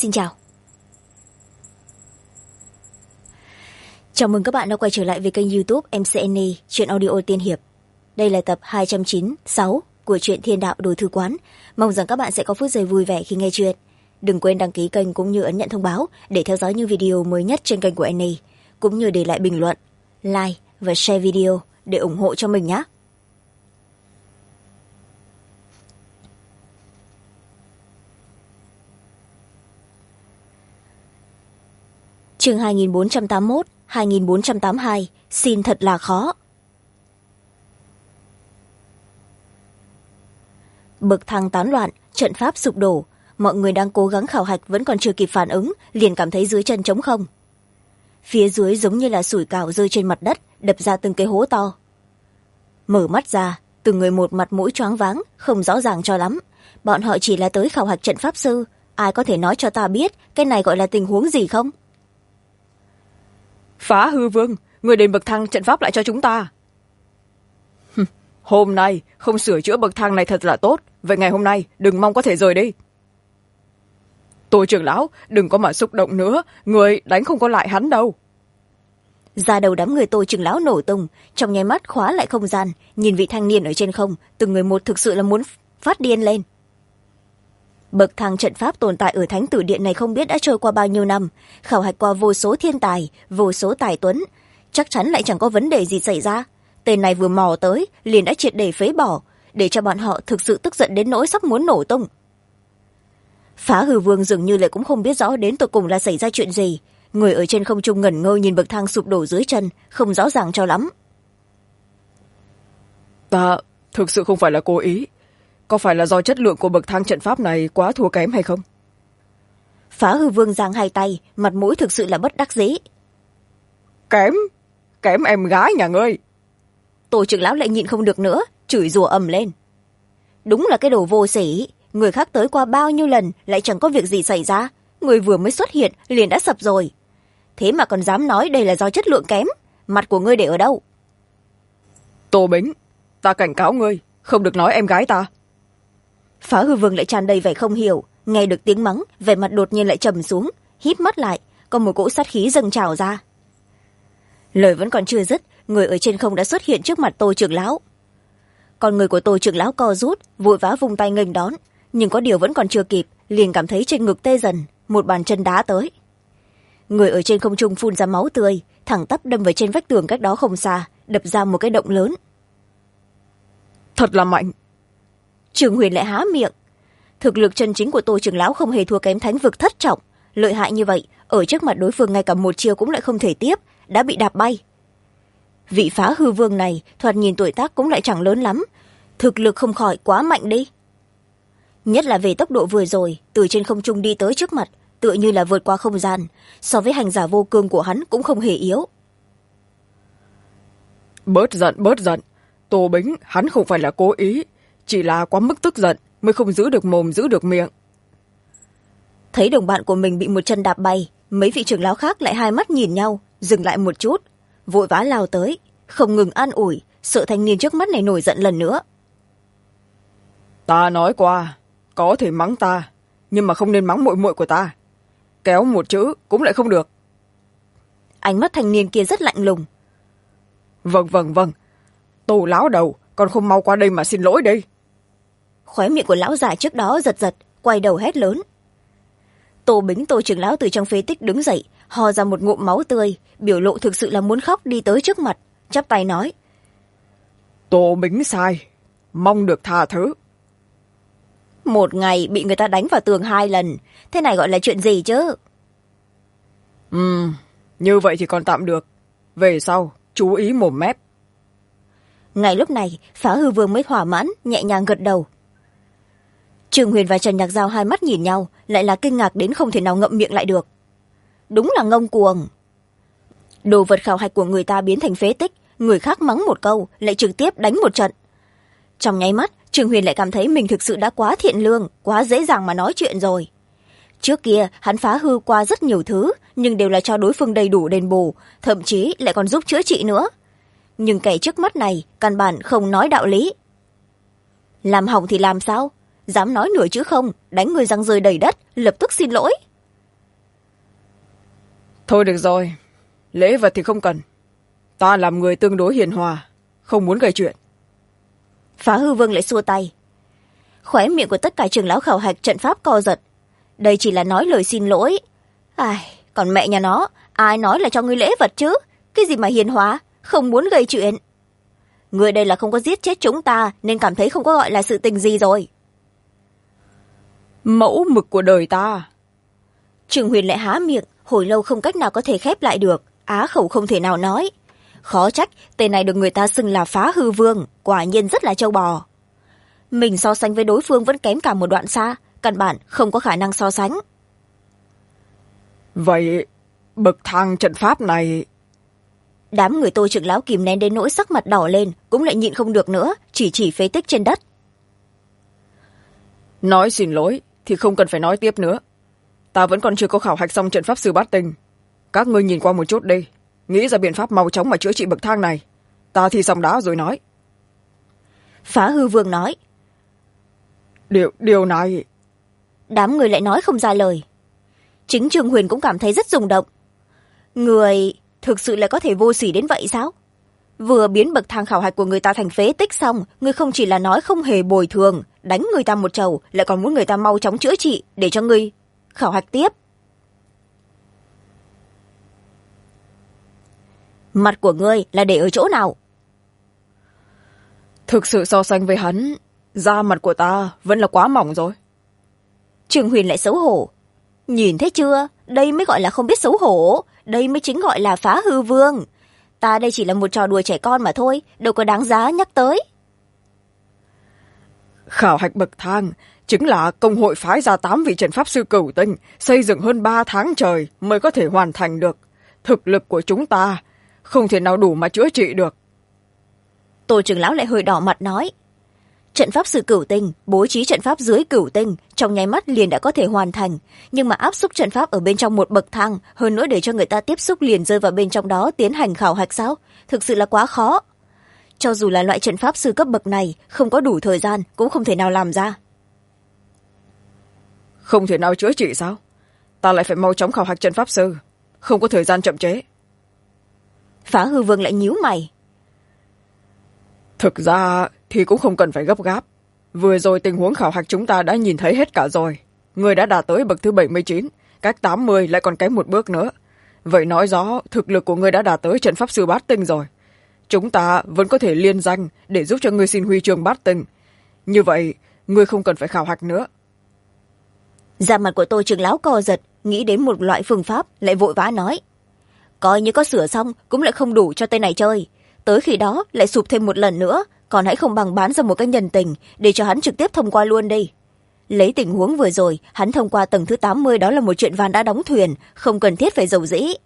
xin chào. Chào mừng các bạn đã quay trở lại với kênh YouTube MCN Chuyện Audio Tiên Hiệp. Đây là tập 296 của truyện Thiên Đạo Đồ Thư Quán. Mong rằng các bạn sẽ có phút giây vui vẻ khi nghe chuyện. Đừng quên đăng ký kênh cũng như ấn nhận thông báo để theo dõi những video mới nhất trên kênh của Annie, cũng như để lại bình luận, like và share video để ủng hộ cho mình nhé. Chương 2481, 2482, xin thật là khó. Bậc thang tán loạn, trận pháp sụp đổ, mọi người đang cố gắng khảo hạch vẫn còn chưa kịp phản ứng, liền cảm thấy dưới chân trống không. Phía dưới giống như là sủi cảo rơi trên mặt đất, đập ra từng cái hố to. Mở mắt ra, từng người một mặt mũi choáng váng, không rõ ràng cho lắm. Bọn họ chỉ là tới khảo hạch trận pháp sư, ai có thể nói cho ta biết cái này gọi là tình huống gì không? Phá hư vương, người đền bậc thang trận pháp lại cho chúng ta. Hôm nay không sửa chữa bậc thang này thật là tốt, vậy ngày hôm nay đừng mong có thể rời đi. Tô trưởng lão, đừng có mà xúc động nữa, người đánh không có lại hắn đâu. Ra đầu đám người Tô trưởng lão nổ tung, trong nháy mắt khóa lại không gian, nhìn vị thanh niên ở trên không, từng người một thực sự là muốn phát điên lên. Bậc thang trận pháp tồn tại ở Thánh Tử Điện này không biết đã trôi qua bao nhiêu năm, khảo hạch qua vô số thiên tài, vô số tài tuấn, chắc chắn lại chẳng có vấn đề gì xảy ra. Tên này vừa mò tới liền đã triệt để phế bỏ, để cho bọn họ thực sự tức giận đến nỗi sắp muốn nổ tung. Phá hư vương dường như lại cũng không biết rõ đến tột cùng là xảy ra chuyện gì, người ở trên không trung ngẩn ngơ nhìn bậc thang sụp đổ dưới chân, không rõ ràng cho lắm. Ta thực sự không phải là cố ý, có phải là do chất lượng của bậc thang trận pháp này quá thua kém hay không? Phá hư vương giang hai tay, mặt mũi thực sự là bất đắc dĩ. Kém em gái nhà ngươi. Tổ trưởng lão lại nhịn không được nữa, chửi rủa ầm lên. Đúng là cái đồ vô sỉ, người khác tới qua bao nhiêu lần lại chẳng có việc gì xảy ra, người vừa mới xuất hiện liền đã sập rồi. Thế mà còn dám nói đây là do chất lượng kém, mặt của ngươi để ở đâu? Tô Bính, ta cảnh cáo ngươi, không được nói em gái ta. Phá hư vương lại tràn đầy vẻ không hiểu, nghe được tiếng mắng, vẻ mặt đột nhiên lại trầm xuống, híp mắt lại, có một cỗ sát khí dâng trào ra. Lời vẫn còn chưa dứt, người ở trên không đã xuất hiện trước mặt Tô trưởng lão. Con người của Tô trưởng lão co rút, vội vã vung tay nghênh đón, nhưng có điều vẫn còn chưa kịp, liền cảm thấy trên ngực tê dần, một bàn chân đá tới. Người ở trên không trung phun ra máu tươi, thẳng tắp đâm vào trên vách tường cách đó không xa, đập ra một cái động lớn. Thật là mạnh. Trường Huyền lại há miệng. Thực lực chân chính của Tô trưởng lão không hề thua kém thánh vực thất trọng, lợi hại như vậy, ở trước mặt đối phương ngay cả một chiêu cũng lại không thể tiếp, đã bị đạp bay. Vị phá hư vương này thoạt nhìn tuổi tác cũng lại chẳng lớn lắm, thực lực không khỏi quá mạnh đi. Nhất là về tốc độ vừa rồi, từ trên không trung đi tới trước mặt, tựa như là vượt qua không gian, so với hành giả vô cương của hắn cũng không hề yếu. Bớt giận, Tô Bính hắn không phải là cố ý, chỉ là quá mức tức giận mới không giữ được mồm giữ được miệng. Thấy đồng bạn của mình bị một chân đạp bay, mấy vị trưởng lão khác lại hai mắt nhìn nhau, dừng lại một chút, vội vã lao tới, không ngừng an ủi, sợ thanh niên trước mắt này nổi giận lần nữa. Ta nói qua, có thể mắng ta, nhưng mà không nên mắng muội muội của ta, kéo một chữ cũng lại không được. Ánh mắt thanh niên kia rất lạnh lùng. Vâng, Tô lão đầu, còn không mau qua đây mà xin lỗi đi. Khóe miệng của lão già trước đó giật giật, quay đầu hét lớn. Tô Bính Tô trưởng lão từ trong phế tích đứng dậy, ho ra một ngụm máu tươi, biểu lộ thực sự là muốn khóc, đi tới trước mặt, chắp tay nói. Tô Bính sai, mong được tha thứ. Một ngày bị người ta đánh vào tường 2 lần, thế này gọi là chuyện gì chứ? Như vậy thì còn tạm được, về sau chú ý mồm mép. Ngay lúc này, Phá hư vương mới thỏa mãn, nhẹ nhàng gật đầu. Trường Huyền và Trần Nhạc Giao hai mắt nhìn nhau, lại là kinh ngạc đến không thể nào ngậm miệng lại được. Đúng là ngông cuồng. Đồ vật khảo hạch của người ta biến thành phế tích, người khác mắng một câu lại trực tiếp đánh một trận. Trong nháy mắt, Trường Huyền lại cảm thấy mình thực sự đã quá thiện lương, quá dễ dàng mà nói chuyện rồi. Trước kia hắn phá hư qua rất nhiều thứ, nhưng đều là cho đối phương đầy đủ đền bù, thậm chí lại còn giúp chữa trị nữa. Nhưng kẻ trước mắt này căn bản không nói đạo lý. Làm hỏng thì làm sao? Dám nói nửa chữ không, đánh người răng rơi đầy đất, lập tức xin lỗi. thôi được rồi, lễ vật thì không cần. Ta làm người tương đối hiền hòa, không muốn gây chuyện. Phá hư vương lại xua tay. Khóe miệng của tất cả trưởng lão khảo hạch trận pháp co giật. Đây chỉ là nói lời xin lỗi. Còn mẹ nhà nó, ai nói là cho ngươi lễ vật chứ? Cái gì mà hiền hòa, không muốn gây chuyện. Ngươi đây là không có giết chết chúng ta nên cảm thấy không có gọi là sự tình gì rồi. Mẫu mực của đời ta. Trường Huyền lại há miệng, hồi lâu không cách nào có thể khép lại được, á khẩu không thể nào nói. Khó trách tên này được người ta xưng là Phá hư vương, quả nhiên rất là trâu bò. Mình so sánh với đối phương vẫn kém cả một đoạn xa, căn bản không có khả năng so sánh. Vậy bậc thang trận pháp này... Đám người Tô trưởng lão kìm nén đến nỗi sắc mặt đỏ lên, cũng lại nhịn không được nữa, chỉ phế tích trên đất. Nói xin lỗi thì không cần phải nói tiếp nữa. Ta vẫn còn chưa có khảo hạch xong trận pháp sư bát tinh. Các ngươi nhìn qua một chút đi, nghĩ ra biện pháp mau chóng mà chữa trị bậc thang này. Ta thì xong đã rồi nói. Phá hư vương nói. Điều này... Đám người lại nói không ra lời. Chính Trường Huyền cũng cảm thấy rất rung động. Người thực sự là có thể vô sỉ đến vậy sao? Vừa biến bậc thang khảo hạch của người ta thành phế tích xong, người không chỉ là nói không hề bồi thường, đánh người ta một trầu, lại còn muốn người ta mau chóng chữa trị để cho người khảo hạch tiếp. Mặt của ngươi là để ở chỗ nào? Thực sự so sánh với hắn, da mặt của ta vẫn là quá mỏng rồi. Trường Huyền lại xấu hổ. Nhìn thấy chưa, đây mới gọi là không biết xấu hổ, đây mới chính gọi là Phá hư vương. Ta đây chỉ là một trò đùa trẻ con mà thôi, đâu có đáng giá nhắc tới. Khảo hạch bậc thang chính là công hội phái ra 8 vị trận pháp sư cửu tinh, xây dựng hơn 3 tháng trời mới có thể hoàn thành được. Thực lực của chúng ta không thể nào đủ mà chữa trị được. Tô trưởng lão lại hơi đỏ mặt nói. Trận pháp sư cửu tinh bố trí trận pháp dưới cửu tinh trong nháy mắt liền đã có thể hoàn thành, nhưng mà áp xúc trận pháp ở bên trong một bậc thang, hơn nữa để cho người ta tiếp xúc liền rơi vào bên trong đó tiến hành khảo hạch sao? Thực sự là quá khó. Cho dù là loại trận pháp sư cấp bậc này, không có đủ thời gian cũng không thể nào làm ra. Không thể nào chữa trị sao? Ta lại phải mau chóng khảo hạch trận pháp sư, không có thời gian chậm chế. Phá hư vương lại nhíu mày. Thực ra thì cũng không cần phải gấp gáp. Vừa rồi tình huống khảo hạch chúng ta đã nhìn thấy hết cả rồi. Người đã đạt tới bậc thứ 79, cách 80 lại còn kém một bước nữa. Vậy nói rõ thực lực của người đã đạt tới trận pháp sư bát tinh rồi. Chúng ta vẫn có thể liên danh để giúp cho người xin huy chương bát tinh. Như vậy, người không cần phải khảo hạch nữa. Da mặt của Tô trưởng lão co giật, nghĩ đến một loại phương pháp, lại vội vã nói. Coi như có sửa xong, cũng lại không đủ cho tên này chơi. Tới khi đó lại sụp thêm một lần nữa, còn hãy không bằng bán ra một cái nhân tình để cho hắn trực tiếp thông qua luôn đi. Lấy tình huống vừa rồi, hắn thông qua tầng thứ 80 đó là một chuyện ván đã đóng thuyền, không cần thiết phải dầu dĩ.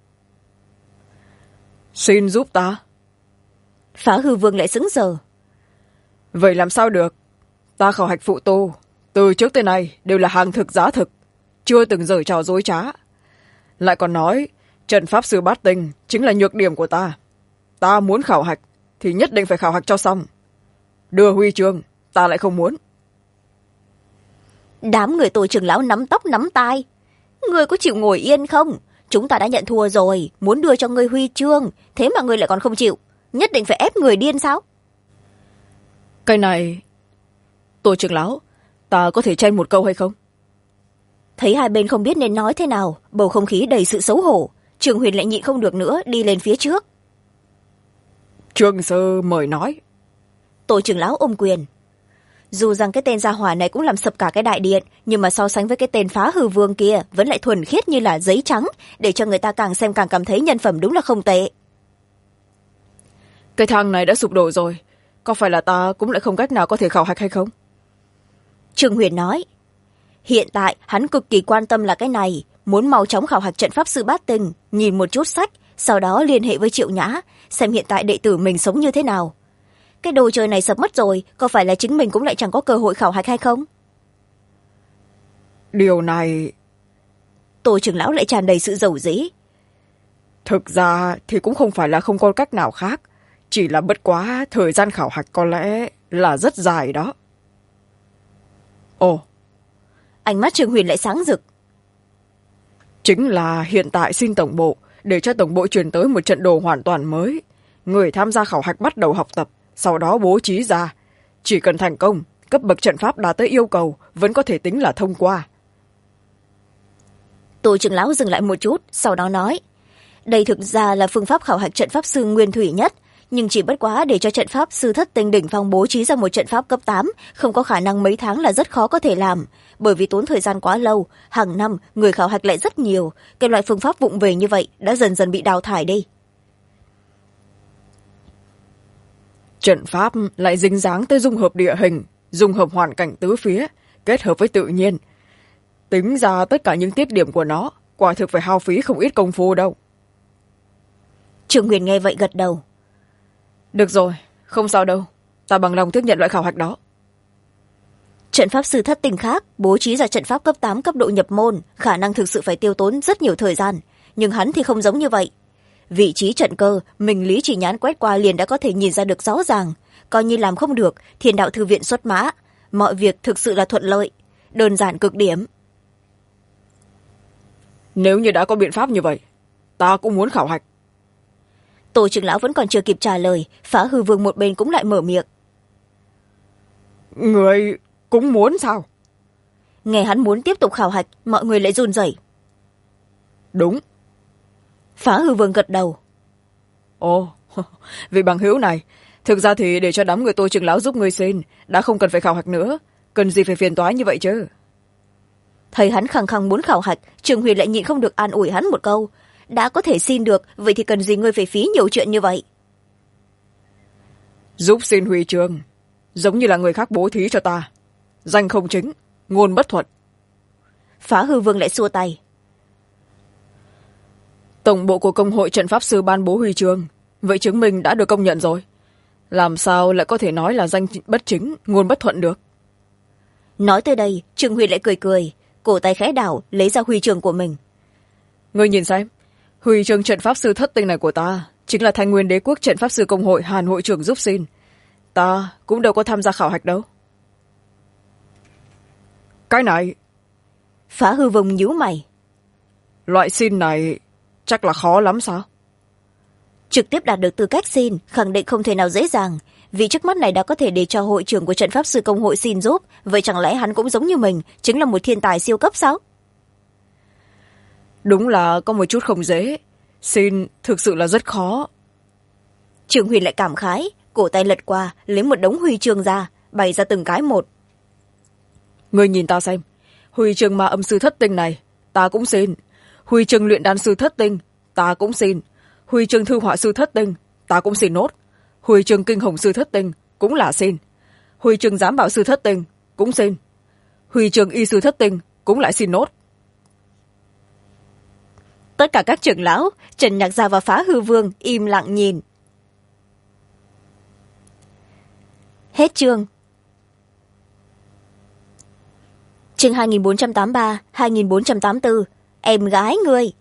Xin giúp ta. Phá hư vương lại sững sờ. Vậy làm sao được? Ta khảo hạch phụ tu, từ trước tới nay đều là hàng thực giá thực, chưa từng giở trò dối trá. Lại còn nói, trận pháp sư bát tinh chính là nhược điểm của ta. Ta muốn khảo hạch thì nhất định phải khảo hạch cho xong. Đưa huy chương, ta lại không muốn. Đám người Tô trưởng lão nắm tóc nắm tai. Ngươi có chịu ngồi yên không? Chúng ta đã nhận thua rồi, muốn đưa cho ngươi huy chương, thế mà ngươi lại còn không chịu. Nhất định phải ép người điên sao? Cái này... Tô trưởng lão, ta có thể chen một câu hay không? Thấy hai bên không biết nên nói thế nào, bầu không khí đầy sự xấu hổ, Trường Huyền lại nhịn không được nữa, đi lên phía trước. Trương sư mời nói. Tô trưởng lão ôm quyền. Dù rằng cái tên gia hỏa này cũng làm sập cả cái đại điện, nhưng mà so sánh với cái tên Phá hư vương kia vẫn lại thuần khiết như là giấy trắng, để cho người ta càng xem càng cảm thấy nhân phẩm đúng là không tệ. Cái thang này đã sụp đổ rồi, có phải là ta cũng lại không cách nào có thể khảo hạch hay không? Trương Huyền nói. Hiện tại hắn cực kỳ quan tâm là cái này, muốn mau chóng khảo hạch trận pháp sư bát tinh, nhìn một chút sách, sau đó liên hệ với Triệu Nhã, xem hiện tại đệ tử mình sống như thế nào. Cái đồ chơi này sập mất rồi, có phải là chính mình cũng lại chẳng có cơ hội khảo hạch hay không? Điều này... Tô trưởng lão lại tràn đầy sự dầu dĩ. Thực ra thì cũng không phải là không có cách nào khác, chỉ là bất quá thời gian khảo hạch có lẽ là rất dài đó. Ồ. Ánh mắt Trường Huyền lại sáng rực. chính là hiện tại xin tổng bộ để cho tổng bộ truyền tới một trận đồ hoàn toàn mới. Người tham gia khảo hạch bắt đầu học tập, sau đó bố trí ra. Chỉ cần thành công, cấp bậc trận pháp đạt tới yêu cầu vẫn có thể tính là thông qua. Tô trưởng lão dừng lại một chút, sau đó nói, đây thực ra là phương pháp khảo hạch trận pháp sư nguyên thủy nhất, nhưng chỉ bất quá để cho trận pháp sư thất tinh đỉnh phong bố trí ra một trận pháp cấp 8, không có khả năng mấy tháng là rất khó có thể làm, bởi vì tốn thời gian quá lâu, hàng năm người khảo hạch lại rất nhiều, cái loại phương pháp vụng về như vậy đã dần dần bị đào thải đi. Trận pháp lại dính dáng tới dung hợp địa hình, dung hợp hoàn cảnh tứ phía, kết hợp với tự nhiên. Tính ra tất cả những tiết điểm của nó, quả thực phải hao phí không ít công phu đâu. Trương Huyền nghe vậy gật đầu. Được rồi, không sao đâu, ta bằng lòng tiếp nhận loại khảo hạch đó. Trận pháp sư thất tinh khác bố trí ra trận pháp cấp 8 cấp độ nhập môn, khả năng thực sự phải tiêu tốn rất nhiều thời gian, nhưng hắn thì không giống như vậy. Vị trí trận cơ, mình lý chỉ nhãn quét qua liền đã có thể nhìn ra được rõ ràng, coi như làm không được, Thiên đạo thư viện xuất mã, mọi việc thực sự là thuận lợi, đơn giản cực điểm. Nếu như đã có biện pháp như vậy, ta cũng muốn khảo hạch. Tô trưởng lão vẫn còn chưa kịp trả lời, Phá Hư Vương một bên cũng lại mở miệng. Người cũng muốn sao? Nghe hắn muốn tiếp tục khảo hạch, mọi người lại run rẩy. Đúng. Phá Hư Vương gật đầu. Ồ, vị bằng hữu này, thực ra thì để cho đám người Tô trưởng lão giúp người xin, đã không cần phải khảo hạch nữa, cần gì phải phiền toái như vậy chứ? Thấy hắn khăng khăng muốn khảo hạch, Trường Huyền lại nhịn không được an ủi hắn một câu. Đã có thể xin được, vậy thì cần gì ngươi phải phí nhiều chuyện như vậy? Giúp xin huy chương, giống như là người khác bố thí cho ta. Danh không chính, ngôn bất thuận. Phá Hư Vương lại xua tay. Tổng bộ của công hội trận pháp sư ban bố huy chương, vậy chứng minh đã được công nhận rồi. Làm sao lại có thể nói là danh bất chính, ngôn bất thuận được? Nói tới đây, Trường Huyền lại cười cười, cổ tay khẽ đảo lấy ra huy chương của mình. Ngươi nhìn xem, huy chương trận pháp sư thất tinh này của ta chính là Thanh Nguyên Đế quốc trận pháp sư công hội Hàn hội trưởng giúp xin. Ta cũng đâu có tham gia khảo hạch đâu. Cái này... Phá Hư Vương nhíu mày. Loại xin này chắc là khó lắm sao? Trực tiếp đạt được tư cách xin, khẳng định không thể nào dễ dàng. Vì trước mắt này đã có thể để cho hội trưởng của trận pháp sư công hội xin giúp, vậy chẳng lẽ hắn cũng giống như mình, chính là một thiên tài siêu cấp sao? Đúng là có một chút không dễ. Xin thực sự là rất khó. Trường Huyền lại cảm khái, cổ tay lật qua, lấy một đống huy chương ra, bày ra từng cái một. Ngươi nhìn ta xem, huy chương ma âm sư thất tinh này, ta cũng xin. Huy chương luyện đan sư thất tinh, ta cũng xin. Huy chương thư họa sư thất tinh, ta cũng xin nốt. Huy chương kinh hồng sư thất tinh, cũng là xin. Huy chương giám bảo sư thất tinh, cũng xin. Huy chương y sư thất tinh, cũng lại xin nốt. Tất cả các trưởng lão, Trần Nhạc Gia và Phá Hư Vương im lặng nhìn. Hết chương. Chương 2483, 2484. Em gái ngươi.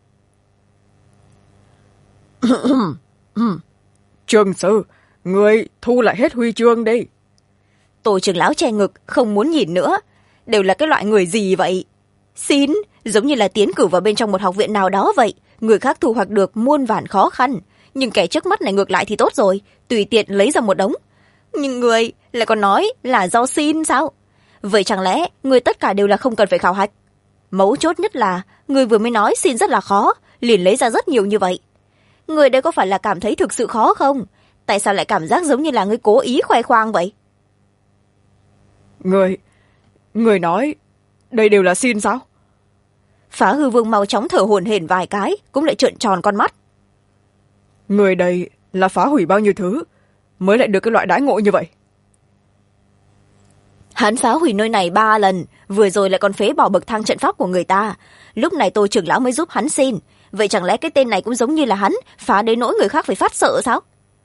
Trường sư, ngươi thu lại hết huy chương đi. Tổ trưởng lão che ngực, không muốn nhìn nữa. Đều là cái loại người gì vậy? Xin, giống như là tiến cử vào bên trong một học viện nào đó vậy. Người khác thu hoạch được muôn vàn khó khăn. Nhưng kẻ trước mắt này ngược lại thì tốt rồi, tùy tiện lấy ra một đống. Nhưng người lại còn nói là do xin sao? Vậy chẳng lẽ người tất cả đều là không cần phải khảo hạch? Mấu chốt nhất là người vừa mới nói xin rất là khó, liền lấy ra rất nhiều như vậy. Người đây có phải là cảm thấy thực sự khó không? Tại sao lại cảm giác giống như là người cố ý khoe khoang vậy? Người nói đây đều là xin sao? Phá Hư Vương mau chóng thở hổn hển vài cái, cũng lại trợn tròn con mắt. Người đây là phá hủy bao nhiêu thứ mới lại được cái loại đãi ngộ như vậy? Hắn phá hủy nơi này 3 lần, vừa rồi lại còn phế bỏ bậc thang trận pháp của người ta. Lúc này Tô trưởng lão mới giúp hắn xin. Vậy chẳng lẽ cái tên này cũng giống như là hắn, phá đến nỗi người khác phải phát sợ sao?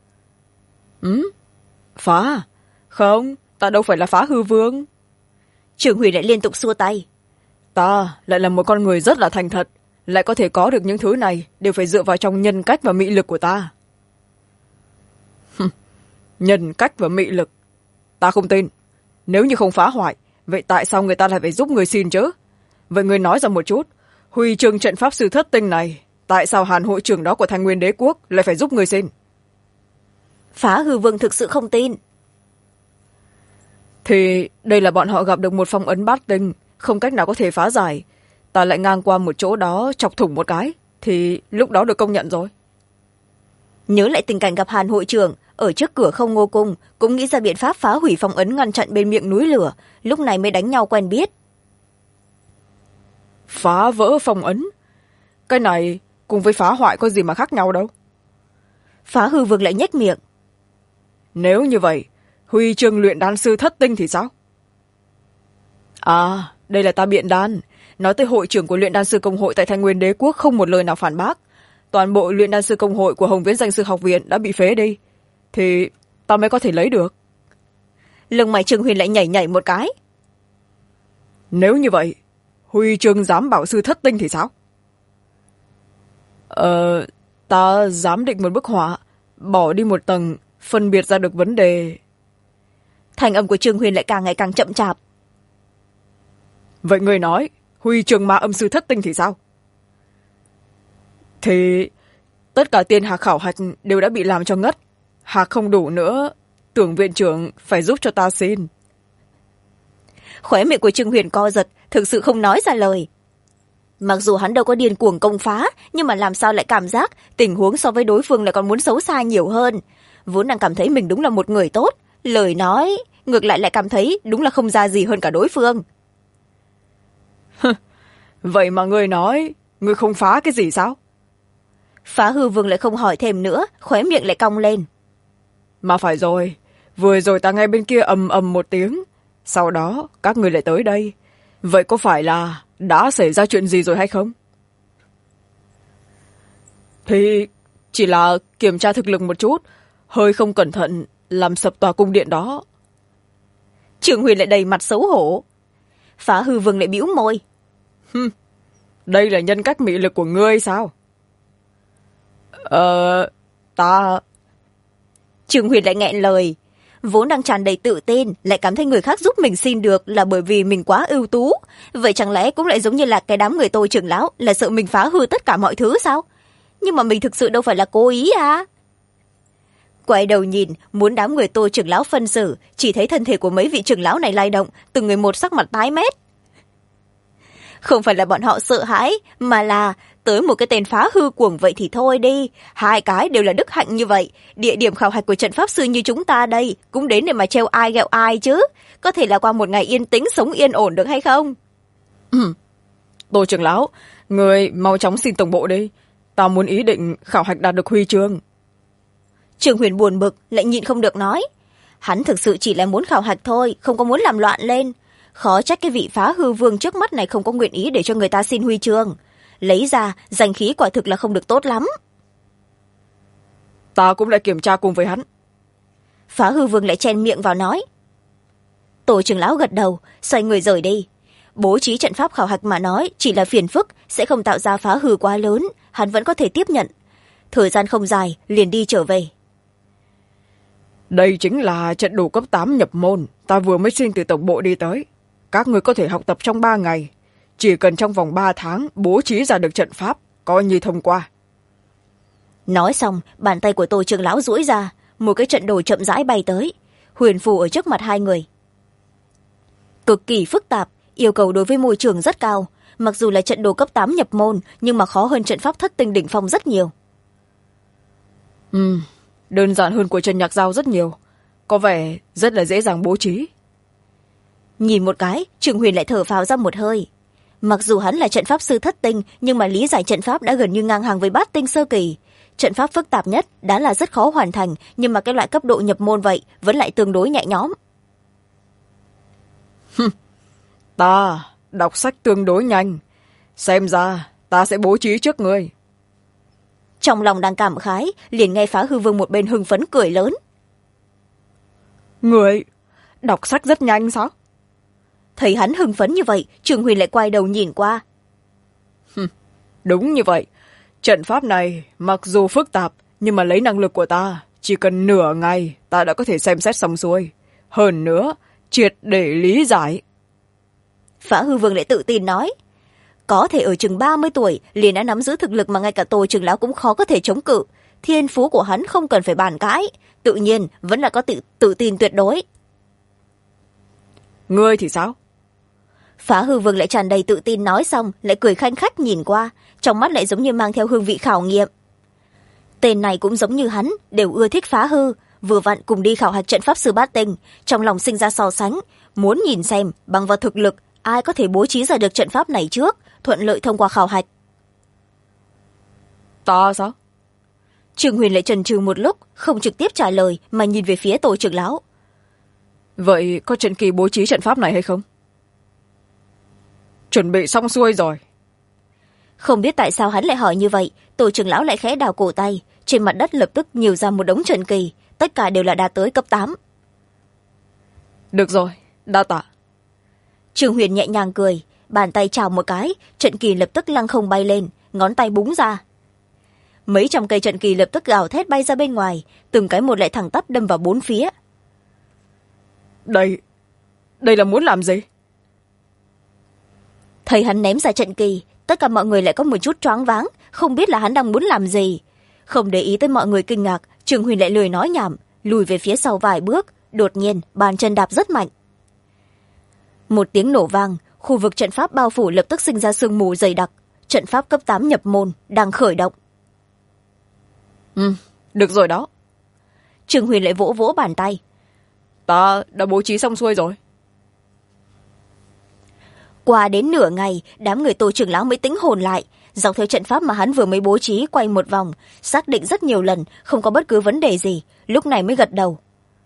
Phá? Không, ta đâu phải là Phá Hư Vương. Trường Hủy lại liên tục xua tay. Ta lại là một con người rất là thành thật, lại có thể có được những thứ này đều phải dựa vào trong nhân cách và mị lực của ta. Nhân cách và mị lực? Ta không tin. Nếu như không phá hoại, vậy tại sao người ta lại phải giúp người xin chứ? Vậy người nói ra một chút, huy chương trận pháp sư thất tinh này, tại sao Hàn hội trưởng đó của Thanh Nguyên Đế quốc lại phải giúp người xin? Phá hư vương thực sự không tin. Thì đây là bọn họ gặp được một phong ấn bát tinh, không cách nào có thể phá giải. Ta lại ngang qua một chỗ đó chọc thủng một cái, thì lúc đó được công nhận rồi. Nhớ lại tình cảnh gặp Hàn hội trưởng ở trước cửa Không Ngô cung, cũng nghĩ ra biện pháp phá hủy phong ấn ngăn chặn bên miệng núi lửa, lúc này mới đánh nhau quen biết. Phá vỡ phong ấn? Cái này cùng với phá hoại có gì mà khác nhau đâu. Phá hư vương lại nhếch miệng. Nếu như vậy, huy chương luyện đan sư thất tinh thì sao? À, đây là ta biện đan. Nói tới hội trưởng của luyện đan sư công hội tại Thanh Nguyên Đế quốc không một lời nào phản bác. Toàn bộ luyện đan sư công hội của Hồng Viễn Danh Sư Học Viện đã bị phế đi, thì ta mới có thể lấy được. Lưng mày Trương Huyền lại nhảy nhảy một cái. Nếu như vậy, huy chương giám bảo sư thất tinh thì sao? Ta giám định một bức họa, bỏ đi một tầng, phân biệt ra được vấn đề. Thành âm của Trương Huyền lại càng ngày càng chậm chạp. Vậy người nói, huy chương ma âm sư thất tinh thì sao? Thì tất cả tiền Hạc khảo hạch đều đã bị làm cho ngất. Hạc không đủ nữa, tưởng viện trưởng phải giúp cho ta xin. Khóe miệng của Trương Huyền co giật, thực sự không nói ra lời. Mặc dù hắn đâu có điên cuồng công phá, nhưng mà làm sao lại cảm giác tình huống so với đối phương lại còn muốn xấu xa nhiều hơn. Vốn đang cảm thấy mình đúng là một người tốt, lời nói ngược lại lại cảm thấy đúng là không ra gì hơn cả đối phương. Vậy mà người nói, người không phá cái gì sao? Phá hư vương lại không hỏi thêm nữa, khóe miệng lại cong lên. Mà phải rồi, vừa rồi ta nghe bên kia ầm ầm một tiếng, sau đó các người lại tới đây. Vậy có phải là đã xảy ra chuyện gì rồi hay không? Thì chỉ là kiểm tra thực lực một chút, hơi không cẩn thận làm sập tòa cung điện đó. Trương Huyền lại đầy mặt xấu hổ. Phá hư vương lại bĩu môi. Đây là nhân cách mị lực của ngươi sao? Ta... Trương Huyền lại nghẹn lời. Vốn đang tràn đầy tự tin, lại cảm thấy người khác giúp mình xin được là bởi vì mình quá ưu tú. Vậy chẳng lẽ cũng lại giống như là cái đám người Tô trưởng lão, là sợ mình phá hư tất cả mọi thứ sao? Nhưng mà mình thực sự đâu phải là cố ý à? Quay đầu nhìn, muốn đám người Tô trưởng lão phân xử, chỉ thấy thân thể của mấy vị trưởng lão này lay động, từng người một sắc mặt tái mét. Không phải là bọn họ sợ hãi, mà là tới một cái tên phá hư cuồng vậy thì thôi đi. Hai cái đều là đức hạnh như vậy. Địa điểm khảo hạch của trận pháp sư như chúng ta đây cũng đến để mà treo ai ghẹo ai chứ. Có thể là qua một ngày yên tĩnh sống yên ổn được hay không? Tô trưởng lão, người mau chóng xin tổng bộ đi. Ta muốn ý định khảo hạch đạt được huy chương. Trương Huyền buồn bực, lại nhịn không được nói. Hắn thực sự chỉ là muốn khảo hạch thôi, không có muốn làm loạn lên. Khó trách cái vị phá hư vương trước mắt này không có nguyện ý để cho người ta xin huy chương. Lấy ra, danh khí quả thực là không được tốt lắm. Ta cũng lại kiểm tra cùng với hắn. Phá hư vương lại chen miệng vào nói. Tổ trưởng lão gật đầu, xoay người rời đi. Bố trí trận pháp khảo hạch mà nói chỉ là phiền phức, sẽ không tạo ra phá hư quá lớn, hắn vẫn có thể tiếp nhận. Thời gian không dài, liền đi trở về. Đây chính là trận đồ cấp 8 nhập môn, ta vừa mới xin từ tổng bộ đi tới. Các người có thể học tập trong 3 ngày. Chỉ cần trong vòng 3 tháng bố trí ra được trận pháp, coi như thông qua. Nói xong, bàn tay của Tô trưởng lão duỗi ra, một cái trận đồ chậm rãi bay tới. Huyền phù ở trước mặt hai người. Cực kỳ phức tạp, yêu cầu đối với môi trường rất cao. Mặc dù là trận đồ cấp 8 nhập môn, nhưng mà khó hơn trận pháp thất tinh đỉnh phong rất nhiều. Đơn giản hơn của Trần Nhạc Giao rất nhiều. Có vẻ rất là dễ dàng bố trí. Nhìn một cái, Trương Huyền lại thở phào ra một hơi. Mặc dù hắn là trận pháp sư thất tinh, nhưng mà lý giải trận pháp đã gần như ngang hàng với bát tinh sơ kỳ. Trận pháp phức tạp nhất đã là rất khó hoàn thành, nhưng mà cái loại cấp độ nhập môn vậy vẫn lại tương đối nhẹ nhõm. Ta đọc sách tương đối nhanh. Xem ra ta sẽ bố trí trước ngươi. Trong lòng đang cảm khái, liền nghe phá hư vương một bên hưng phấn cười lớn. Người đọc sách rất nhanh sao? Thấy hắn hưng phấn như vậy, Trương Huyền lại quay đầu nhìn qua. Đúng như vậy. Trận pháp này mặc dù phức tạp, nhưng mà lấy năng lực của ta, chỉ cần nửa ngày ta đã có thể xem xét xong xuôi. Hơn nữa, triệt để lý giải. Phá hư vương lại tự tin nói. có thể ở chừng 30 tuổi liền đã nắm giữ thực lực mà ngay cả tôi trưởng lão cũng khó có thể chống cự. Thiên phú của hắn không cần phải bàn cãi, tự nhiên vẫn là có tự tin tuyệt đối. Ngươi thì sao? Phá hư vương lại tràn đầy tự tin nói xong lại cười khanh khách nhìn qua, trong mắt lại giống như mang theo hương vị khảo nghiệm. Tên này cũng giống như hắn, đều ưa thích phá hư, vừa vặn cùng đi khảo hạch trận pháp sư bát tinh, trong lòng sinh ra so sánh, muốn nhìn xem bằng vào thực lực ai có thể bố trí ra được trận pháp này trước, thuận lợi thông qua khảo hạch. Ta sao? Trương Huyền lại chần chừ một lúc, không trực tiếp trả lời mà nhìn về phía Tô trưởng lão. Vậy có trận kỳ bố trí trận pháp này hay không? Chuẩn bị xong xuôi rồi. Không biết tại sao hắn lại hỏi như vậy, Tô trưởng lão lại khẽ đào cổ tay, trên mặt đất lập tức nhiều ra một đống trận kỳ, tất cả đều là đạt tới cấp 8. Được rồi, đa tạ. Trương Huyền nhẹ nhàng cười, bàn tay chào một cái, trận kỳ lập tức lăng không bay lên, ngón tay búng ra. Mấy trăm cây trận kỳ lập tức gào thét bay ra bên ngoài, từng cái một lại thẳng tắp đâm vào bốn phía. Đây là muốn làm gì? Thấy hắn ném ra trận kỳ, tất cả mọi người lại có một chút choáng váng, không biết là hắn đang muốn làm gì. Không để ý tới mọi người kinh ngạc, Trương Huyền lại lười nói nhảm, lùi về phía sau vài bước, đột nhiên bàn chân đạp rất mạnh. Một tiếng nổ vang, khu vực trận pháp bao phủ lập tức sinh ra sương mù dày đặc, trận pháp cấp 8 nhập môn đang khởi động. Được rồi đó. Trương Huyền lại vỗ vỗ bàn tay. Ta đã bố trí xong xuôi rồi. Qua đến nửa ngày, đám người Tô trưởng lão mới tính hồn lại, dọc theo trận pháp mà hắn vừa mới bố trí quay một vòng, xác định rất nhiều lần, không có bất cứ vấn đề gì, lúc này mới gật đầu.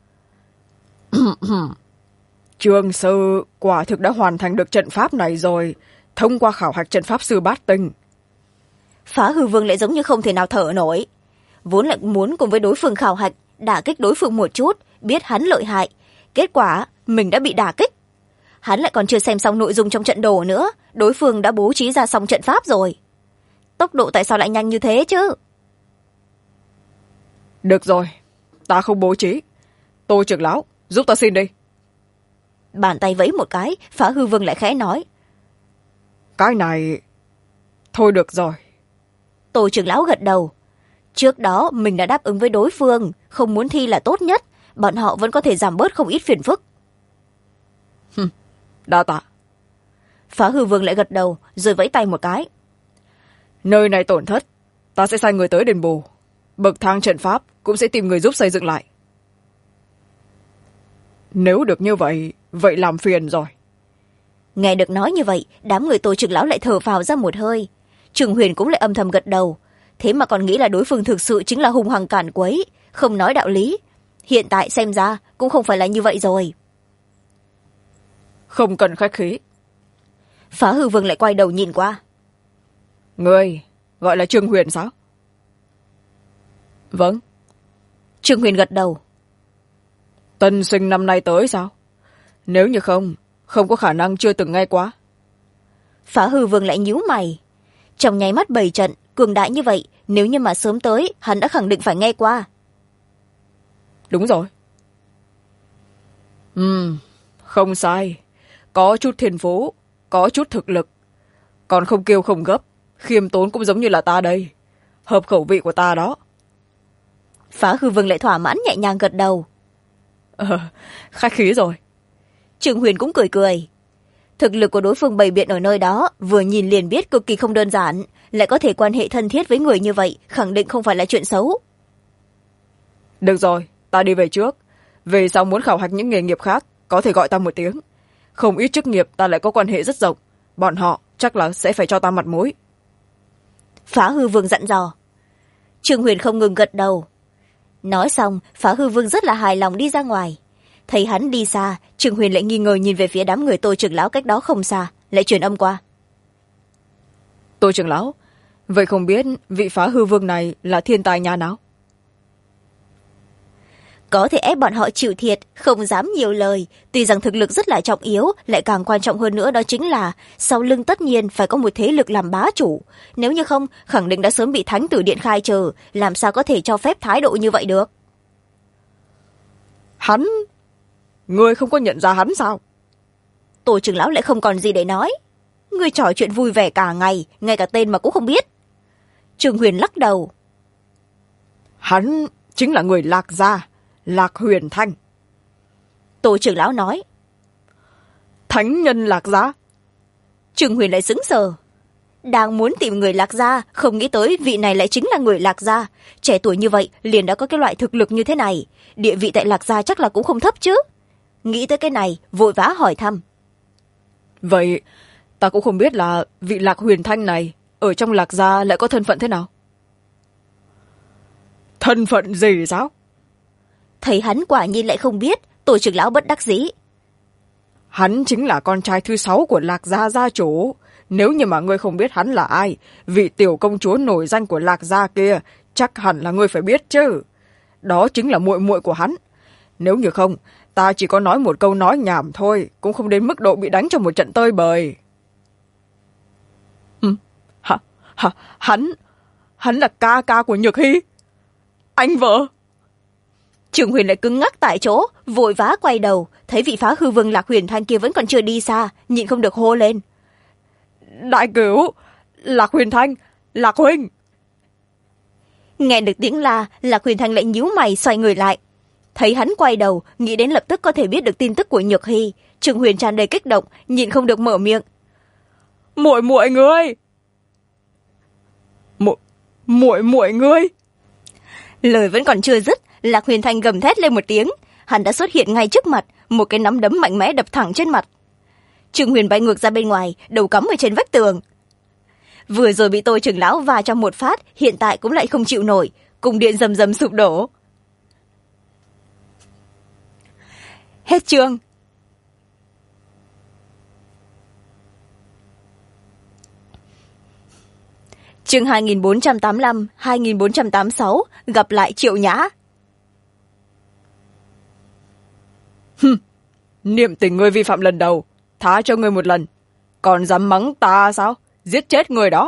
Trương sư quả thực đã hoàn thành được trận pháp này rồi, thông qua khảo hạch trận pháp sư bát tinh. Phá hư vương lại giống như không thể nào thở nổi, vốn lại muốn cùng với đối phương khảo hạch, đả kích đối phương một chút, biết hắn lợi hại, kết quả mình đã bị đả kích. Hắn lại còn chưa xem xong nội dung trong trận đồ nữa, đối phương đã bố trí ra xong trận pháp rồi. Tốc độ tại sao lại nhanh như thế chứ? Được rồi, ta không bố trí. Tô trưởng lão, giúp ta xin đi. Bàn tay vẫy một cái, Phá hư vương lại khẽ nói. Cái này... Thôi được rồi. Tô trưởng lão gật đầu. Trước đó mình đã đáp ứng với đối phương, không muốn thi là tốt nhất, bọn họ vẫn có thể giảm bớt không ít phiền phức. Đa tạ. Phá hư vương lại gật đầu, rồi vẫy tay một cái. Nơi này tổn thất, ta sẽ sai người tới đền bù. Bậc thang trận pháp cũng sẽ tìm người giúp xây dựng lại. Nếu được như vậy, vậy làm phiền rồi. Nghe được nói như vậy, đám người Tô trưởng lão lại thở phào ra một hơi. Trương Huyền cũng lại âm thầm gật đầu, thế mà còn nghĩ là đối phương thực sự chính là hung hăng cản quấy, không nói đạo lý. Hiện tại xem ra cũng không phải là như vậy rồi. Không cần khách khí. Phá hư vương lại quay đầu nhìn qua. Ngươi gọi là Trương Huyền sao? Vâng. Trương Huyền gật đầu. Tân sinh năm nay tới sao? Nếu như không có khả năng chưa từng nghe qua. Phá hư vương lại nhíu mày. Trong nháy mắt 7 trận cường đại như vậy, nếu như mà sớm tới hắn đã khẳng định phải nghe qua. Đúng rồi. Không sai. Có chút thiên phú, có chút thực lực, còn không kêu không gấp, khiêm tốn cũng giống như là ta đây, hợp khẩu vị của ta đó. Phá hư vương lại thỏa mãn nhẹ nhàng gật đầu. Khách khí rồi. Trương Huyền cũng cười cười. Thực lực của đối phương bày biện ở nơi đó, vừa nhìn liền biết cực kỳ không đơn giản, lại có thể quan hệ thân thiết với người như vậy, khẳng định không phải là chuyện xấu. Được rồi, ta đi về trước. Về sau muốn khảo hạch những nghề nghiệp khác, có thể gọi ta một tiếng. Không ít chức nghiệp ta lại có quan hệ rất rộng, bọn họ chắc là sẽ phải cho ta mặt mũi. Phá hư vương dặn dò. Trương Huyền không ngừng gật đầu. Nói xong, Phá hư vương rất là hài lòng đi ra ngoài. Thấy hắn đi xa, Trương Huyền lại nghi ngờ nhìn về phía đám người Tô trưởng lão cách đó không xa, lại truyền âm qua. Tô trưởng lão, vậy không biết vị Phá hư vương này là thiên tài nhà nào? Có thể ép bọn họ chịu thiệt, không dám nhiều lời. Tuy rằng thực lực rất là trọng yếu, lại càng quan trọng hơn nữa đó chính là sau lưng tất nhiên phải có một thế lực làm bá chủ. Nếu như không, khẳng định đã sớm bị Thánh Tử Điện khai trừ, làm sao có thể cho phép thái độ như vậy được. Hắn... Ngươi không có nhận ra hắn sao? Tô trưởng lão lại không còn gì để nói. Ngươi trò chuyện vui vẻ cả ngày, ngay cả tên mà cũng không biết. Trương Huyền lắc đầu. Hắn chính là người Lạc gia, Lạc Huyền Thanh. Tổ trưởng lão nói. Thánh nhân Lạc gia? Trương Huyền lại sững sờ. Đang muốn tìm người Lạc gia, không nghĩ tới vị này lại chính là người Lạc gia. Trẻ tuổi như vậy liền đã có cái loại thực lực như thế này, địa vị tại Lạc gia chắc là cũng không thấp chứ. Nghĩ tới cái này, vội vã hỏi thăm. Vậy ta cũng không biết là vị Lạc Huyền Thanh này ở trong Lạc gia lại có thân phận thế nào. Thân phận gì sao? Thấy hắn quả nhiên lại không biết, tổ trưởng lão bất đắc dĩ. Hắn chính là con trai thứ 6 của Lạc gia gia chủ. Nếu như mà ngươi không biết hắn là ai, vị tiểu công chúa nổi danh của Lạc gia kia, chắc hẳn là ngươi phải biết chứ. Đó chính là muội muội của hắn. Nếu như không, ta chỉ có nói một câu nói nhảm thôi, cũng không đến mức độ bị đánh trong một trận tơi bời. Hắn là ca ca của Nhược Hy. Anh vợ. Trương Huyền lại cứng ngắc tại chỗ, vội vã quay đầu, thấy vị Phá Hư Vương Lạc Huyền Thanh kia vẫn còn chưa đi xa, nhịn không được hô lên. Đại cửu, Lạc Huyền Thanh, Lạc huynh. Nghe được tiếng la, Lạc Huyền Thanh lại nhíu mày xoay người lại. Thấy hắn quay đầu, nghĩ đến lập tức có thể biết được tin tức của Nhược Hy, Trương Huyền tràn đầy kích động, nhịn không được mở miệng. Muội muội ngươi. Muội ngươi. Lời vẫn còn chưa dứt, Lạc Huyền Thanh gầm thét lên một tiếng, hắn đã xuất hiện ngay trước mặt, một cái nắm đấm mạnh mẽ đập thẳng trên mặt. Trương Huyền bay ngược ra bên ngoài, đầu cắm ở trên vách tường. Vừa rồi bị tôi trưởng lão va cho một phát, hiện tại cũng lại không chịu nổi, cung điện rầm rầm sụp đổ. Hết chương. Chương 2485, 2486, gặp lại Triệu Nhã. Niệm tình ngươi vi phạm lần đầu, tha cho ngươi một lần. Còn dám mắng ta sao? Giết chết người đó.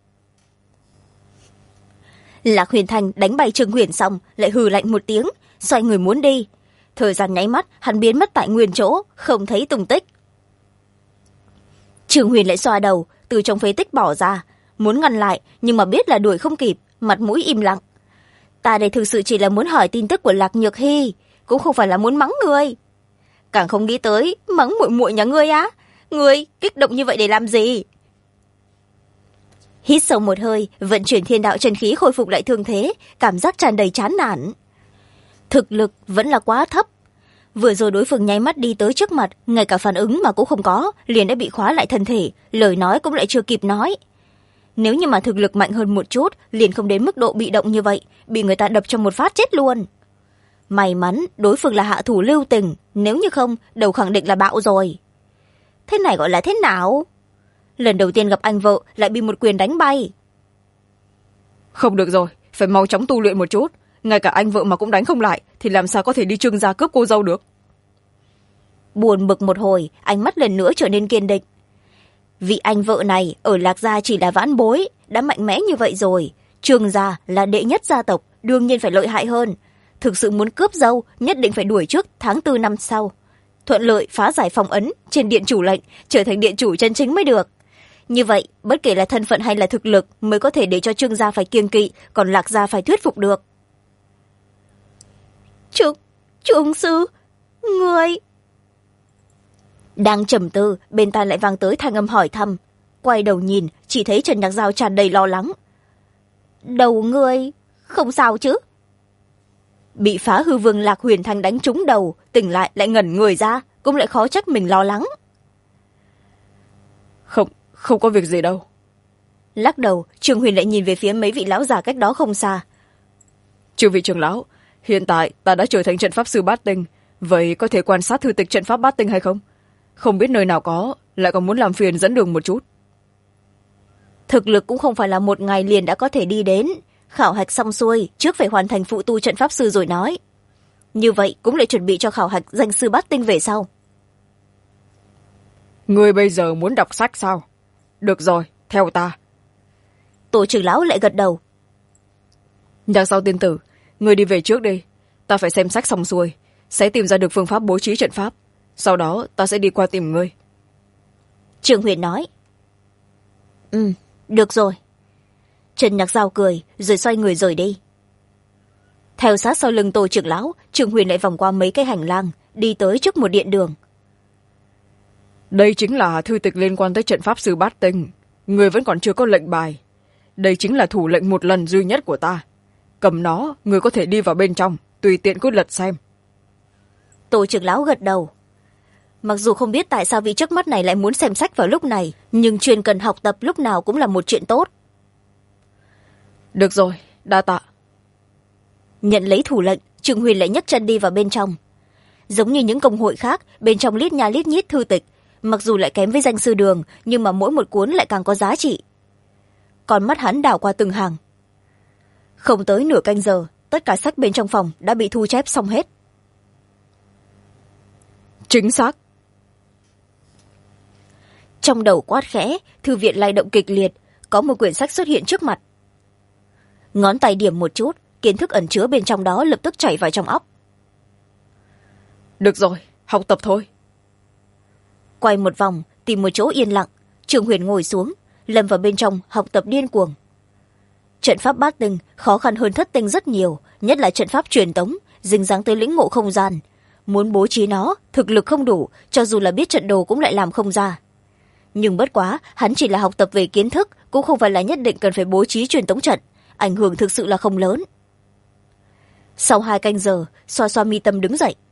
Lạc Huyền Thanh đánh bay Trương Huyền xong, lại hừ lạnh một tiếng, xoay người muốn đi. Thời gian nháy mắt, hắn biến mất tại nguyên chỗ, không thấy tung tích. Trương Huyền lại xoa đầu, từ trong phế tích bỏ ra, muốn ngăn lại, nhưng mà biết là đuổi không kịp, mặt mũi im lặng. Ta đây thực sự chỉ là muốn hỏi tin tức của Lạc Nhược Hy, cũng không phải là muốn mắng ngươi. Càng không nghĩ tới mắng muội muội nhà ngươi á. Ngươi kích động như vậy để làm gì? Hít sâu một hơi, vận chuyển thiên đạo chân khí khôi phục lại thương thế, cảm giác tràn đầy chán nản. Thực lực vẫn là quá thấp. Vừa rồi đối phương nháy mắt đi tới trước mặt, ngay cả phản ứng mà cũng không có, liền đã bị khóa lại thân thể, lời nói cũng lại chưa kịp nói. Nếu như mà thực lực mạnh hơn một chút, liền không đến mức độ bị động như vậy, bị người ta đập trong một phát chết luôn. May mắn đối phương là hạ thủ lưu tình, nếu như không, đầu khẳng định là bạo rồi. Thế này gọi là thế nào? Lần đầu tiên gặp anh vợ lại bị một quyền đánh bay. Không được rồi, phải mau chóng tu luyện một chút. Ngay cả anh vợ mà cũng đánh không lại, thì làm sao có thể đi Trương gia cướp cô dâu được. Buồn bực một hồi, ánh mắt lần nữa trở nên kiên định. Vị anh vợ này ở Lạc gia chỉ là vãn bối, đã mạnh mẽ như vậy rồi. Trương gia là đệ nhất gia tộc, đương nhiên phải lợi hại hơn. Thực sự muốn cướp dâu, nhất định phải đuổi trước tháng 4 năm sau. Thuận lợi phá giải phong ấn trên điện chủ lệnh, trở thành điện chủ chân chính mới được. Như vậy, bất kể là thân phận hay là thực lực mới có thể để cho Trương gia phải kiêng kỵ, còn Lạc gia phải thuyết phục được. Trương sư, người... Đang trầm tư, bên tai lại vang tới thanh âm hỏi thăm. Quay đầu nhìn, chỉ thấy Trần Nhạc Giao tràn đầy lo lắng. Đầu ngươi, không sao chứ? Bị Phá Hư Vương Lạc Huyền Thanh đánh trúng đầu, tỉnh lại ngẩn người ra, cũng lại khó trách mình lo lắng. Không có việc gì đâu. Lắc đầu, Trương Huyền lại nhìn về phía mấy vị lão già cách đó không xa. Chư vị trưởng lão, hiện tại ta đã trở thành trận pháp sư bát tinh, vậy có thể quan sát thư tịch trận pháp bát tinh hay không? Không biết nơi nào có, lại còn muốn làm phiền dẫn đường một chút. Thực lực cũng không phải là một ngày liền đã có thể đi đến. Khảo hạch xong xuôi, trước phải hoàn thành phụ tu trận pháp sư rồi nói. Như vậy cũng lại chuẩn bị cho khảo hạch danh sư bát tinh về sau. Ngươi bây giờ muốn đọc sách sao? Được rồi, theo ta. Tổ trưởng lão lại gật đầu. Nhạc Sau tiên tử, ngươi đi về trước đi. Ta phải xem sách xong xuôi, sẽ tìm ra được phương pháp bố trí trận pháp. Sau đó ta sẽ đi qua tìm ngươi. Trương Huyền nói. Được rồi. Trần Nhạc Giao cười rồi xoay người rời đi. Theo sát sau lưng Tô trưởng lão, Trương Huyền lại vòng qua mấy cái hành lang đi tới trước một điện đường. Đây chính là thư tịch liên quan tới trận pháp sư Bát Tinh. Người vẫn còn chưa có lệnh bài. Đây chính là thủ lệnh một lần duy nhất của ta. Cầm nó, người có thể đi vào bên trong, tùy tiện cứ lật xem. Tô trưởng lão gật đầu. Mặc dù không biết tại sao vị trước mắt này lại muốn xem sách vào lúc này, nhưng chuyên cần học tập lúc nào cũng là một chuyện tốt. Được rồi, đa tạ. Nhận lấy thủ lệnh, Trương Huyền lại nhấc chân đi vào bên trong. Giống như những công hội khác, bên trong lít nha lít nhít thư tịch, mặc dù lại kém với danh sư đường, nhưng mà mỗi một cuốn lại càng có giá trị. Con mắt hắn đảo qua từng hàng. Không tới nửa canh giờ, tất cả sách bên trong phòng đã bị thu chép xong hết. Chính xác. Trong đầu quát khẽ, thư viện lay động kịch liệt, có một quyển sách xuất hiện trước mặt. Ngón tay điểm một chút, kiến thức ẩn chứa bên trong đó lập tức chảy vào trong óc. Được rồi, học tập thôi. Quay một vòng, tìm một chỗ yên lặng, Trương Huyền ngồi xuống, lâm vào bên trong học tập điên cuồng. Trận pháp Bát Tinh khó khăn hơn Thất Tinh rất nhiều, nhất là trận pháp truyền tống, dính dáng tới lĩnh ngộ không gian. Muốn bố trí nó, thực lực không đủ, cho dù là biết trận đồ cũng lại làm không ra. Nhưng bất quá, hắn chỉ là học tập về kiến thức, cũng không phải là nhất định cần phải bố trí truyền tống trận, ảnh hưởng thực sự là không lớn. Sau 2 canh giờ, xoa xoa mi tâm đứng dậy.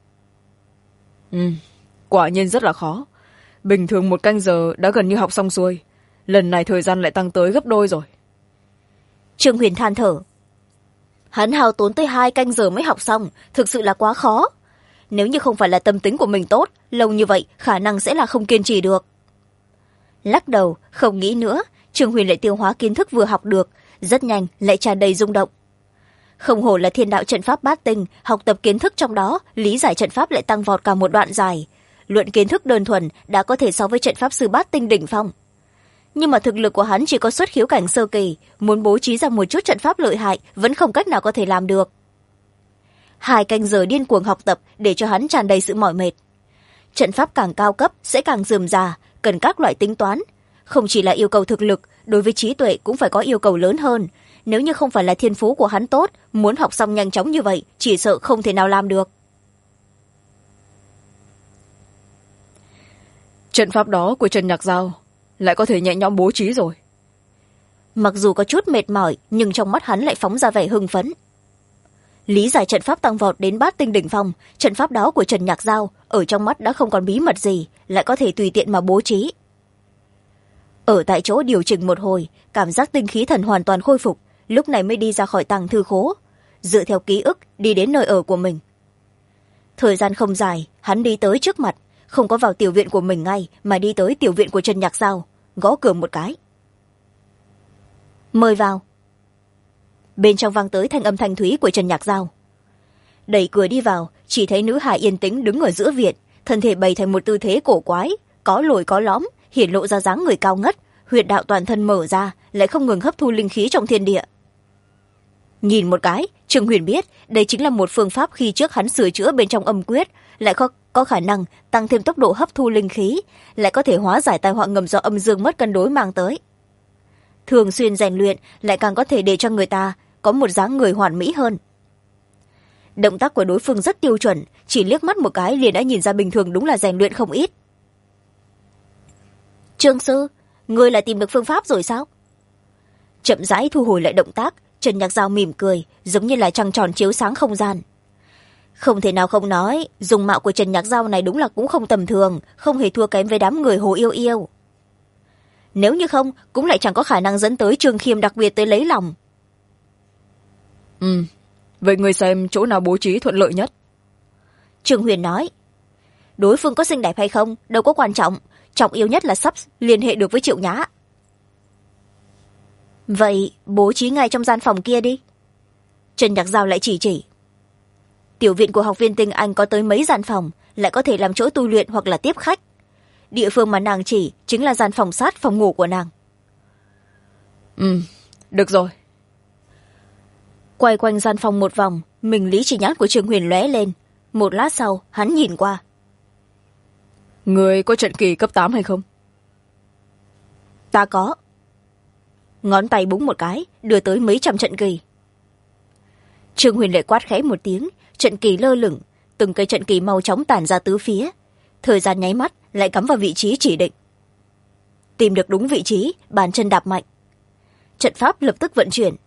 Quả nhiên rất là khó. Bình thường 1 canh giờ đã gần như học xong xuôi. Lần này thời gian lại tăng tới gấp đôi rồi. Trương Huyền than thở. Hắn hao tốn tới 2 canh giờ mới học xong, thực sự là quá khó. Nếu như không phải là tâm tính của mình tốt, lâu như vậy khả năng sẽ là không kiên trì được. Lắc đầu, không nghĩ nữa, Trương Huyền lại tiêu hóa kiến thức vừa học được, rất nhanh lại tràn đầy rung động. Không hổ là thiên đạo trận pháp Bát Tinh, học tập kiến thức trong đó, lý giải trận pháp lại tăng vọt cả một đoạn dài. Luận kiến thức đơn thuần đã có thể so với trận pháp sư Bát Tinh đỉnh phong. Nhưng mà thực lực của hắn chỉ có xuất khiếu cảnh sơ kỳ, muốn bố trí ra một chút trận pháp lợi hại vẫn không cách nào có thể làm được. 2 canh giờ điên cuồng học tập để cho hắn tràn đầy sự mỏi mệt. Trận pháp càng cao cấp sẽ càng rườm rà, cần các loại tính toán. Không chỉ là yêu cầu thực lực, đối với trí tuệ cũng phải có yêu cầu lớn hơn. Nếu như không phải là thiên phú của hắn tốt, muốn học xong nhanh chóng như vậy, chỉ sợ không thể nào làm được. Trận pháp đó của Trần Nhạc Giao lại có thể nhẹ nhõm bố trí rồi. Mặc dù có chút mệt mỏi, nhưng trong mắt hắn lại phóng ra vẻ hưng phấn. Lý giải trận pháp tăng vọt đến Bát Tinh đỉnh phong, trận pháp đó của Trần Nhạc Giao ở trong mắt đã không còn bí mật gì, lại có thể tùy tiện mà bố trí. Ở tại chỗ điều chỉnh một hồi, cảm giác tinh khí thần hoàn toàn khôi phục, lúc này mới đi ra khỏi tàng thư khố, dựa theo ký ức đi đến nơi ở của mình. Thời gian không dài, hắn đi tới trước mặt, không có vào tiểu viện của mình ngay mà đi tới tiểu viện của Trần Nhạc Giao, gõ cửa một cái. Mời vào. Bên trong vang tới thanh âm thanh thúy của Trần Nhạc Giao. Đẩy cửa đi vào, chỉ thấy nữ hài yên tĩnh đứng ở giữa viện, thân thể bày thành một tư thế cổ quái, có lồi có lõm, hiển lộ ra dáng người cao ngất, huyệt đạo toàn thân mở ra, lại không ngừng hấp thu linh khí trong thiên địa. Nhìn một cái, Trương Huyền biết đây chính là một phương pháp khi trước hắn sửa chữa bên trong âm quyết, lại có khả năng tăng thêm tốc độ hấp thu linh khí, lại có thể hóa giải tai họa ngầm do âm dương mất cân đối mang tới. Thường xuyên rèn luyện lại càng có thể để cho người ta có một dáng người hoàn mỹ hơn. Động tác của đối phương rất tiêu chuẩn, chỉ liếc mắt một cái liền đã nhìn ra bình thường đúng là rèn luyện không ít. Trương sư, ngươi lại tìm được phương pháp rồi sao? Chậm rãi thu hồi lại động tác, Trần Nhạc Giao mỉm cười, giống như là trăng tròn chiếu sáng không gian. Không thể nào không nói, dung mạo của Trần Nhạc Giao này đúng là cũng không tầm thường, không hề thua kém với đám người Hồ Yêu Yêu. Nếu như không, cũng lại chẳng có khả năng dẫn tới Trương Khiêm đặc biệt tới lấy lòng. Vậy người xem chỗ nào bố trí thuận lợi nhất? Trương Huyền nói. Đối phương có xinh đẹp hay không, đâu có quan trọng, trọng yếu nhất là sắp liên hệ được với Triệu Nhã. Vậy bố trí ngay trong gian phòng kia đi. Trần Nhạc Giao lại chỉ. Tiểu viện của học viên Tinh Anh có tới mấy gian phòng, lại có thể làm chỗ tu luyện hoặc là tiếp khách. Địa phương mà nàng chỉ chính là gian phòng sát phòng ngủ của nàng. Được rồi. Quay quanh gian phòng một vòng, mình lý chỉ nhãn của Trương Huyền lóe lên. Một lát sau, hắn nhìn qua. Người có trận kỳ cấp 8 hay không? Ta có. ngón tay búng một cái đưa tới mấy trăm trận kỳ. Trương Huyền lại quát khẽ một tiếng, trận kỳ lơ lửng, từng cây trận kỳ mau chóng tản ra tứ phía, thời gian nháy mắt lại cắm vào vị trí chỉ định. Tìm được đúng vị trí, bàn chân đạp mạnh, trận pháp lập tức vận chuyển.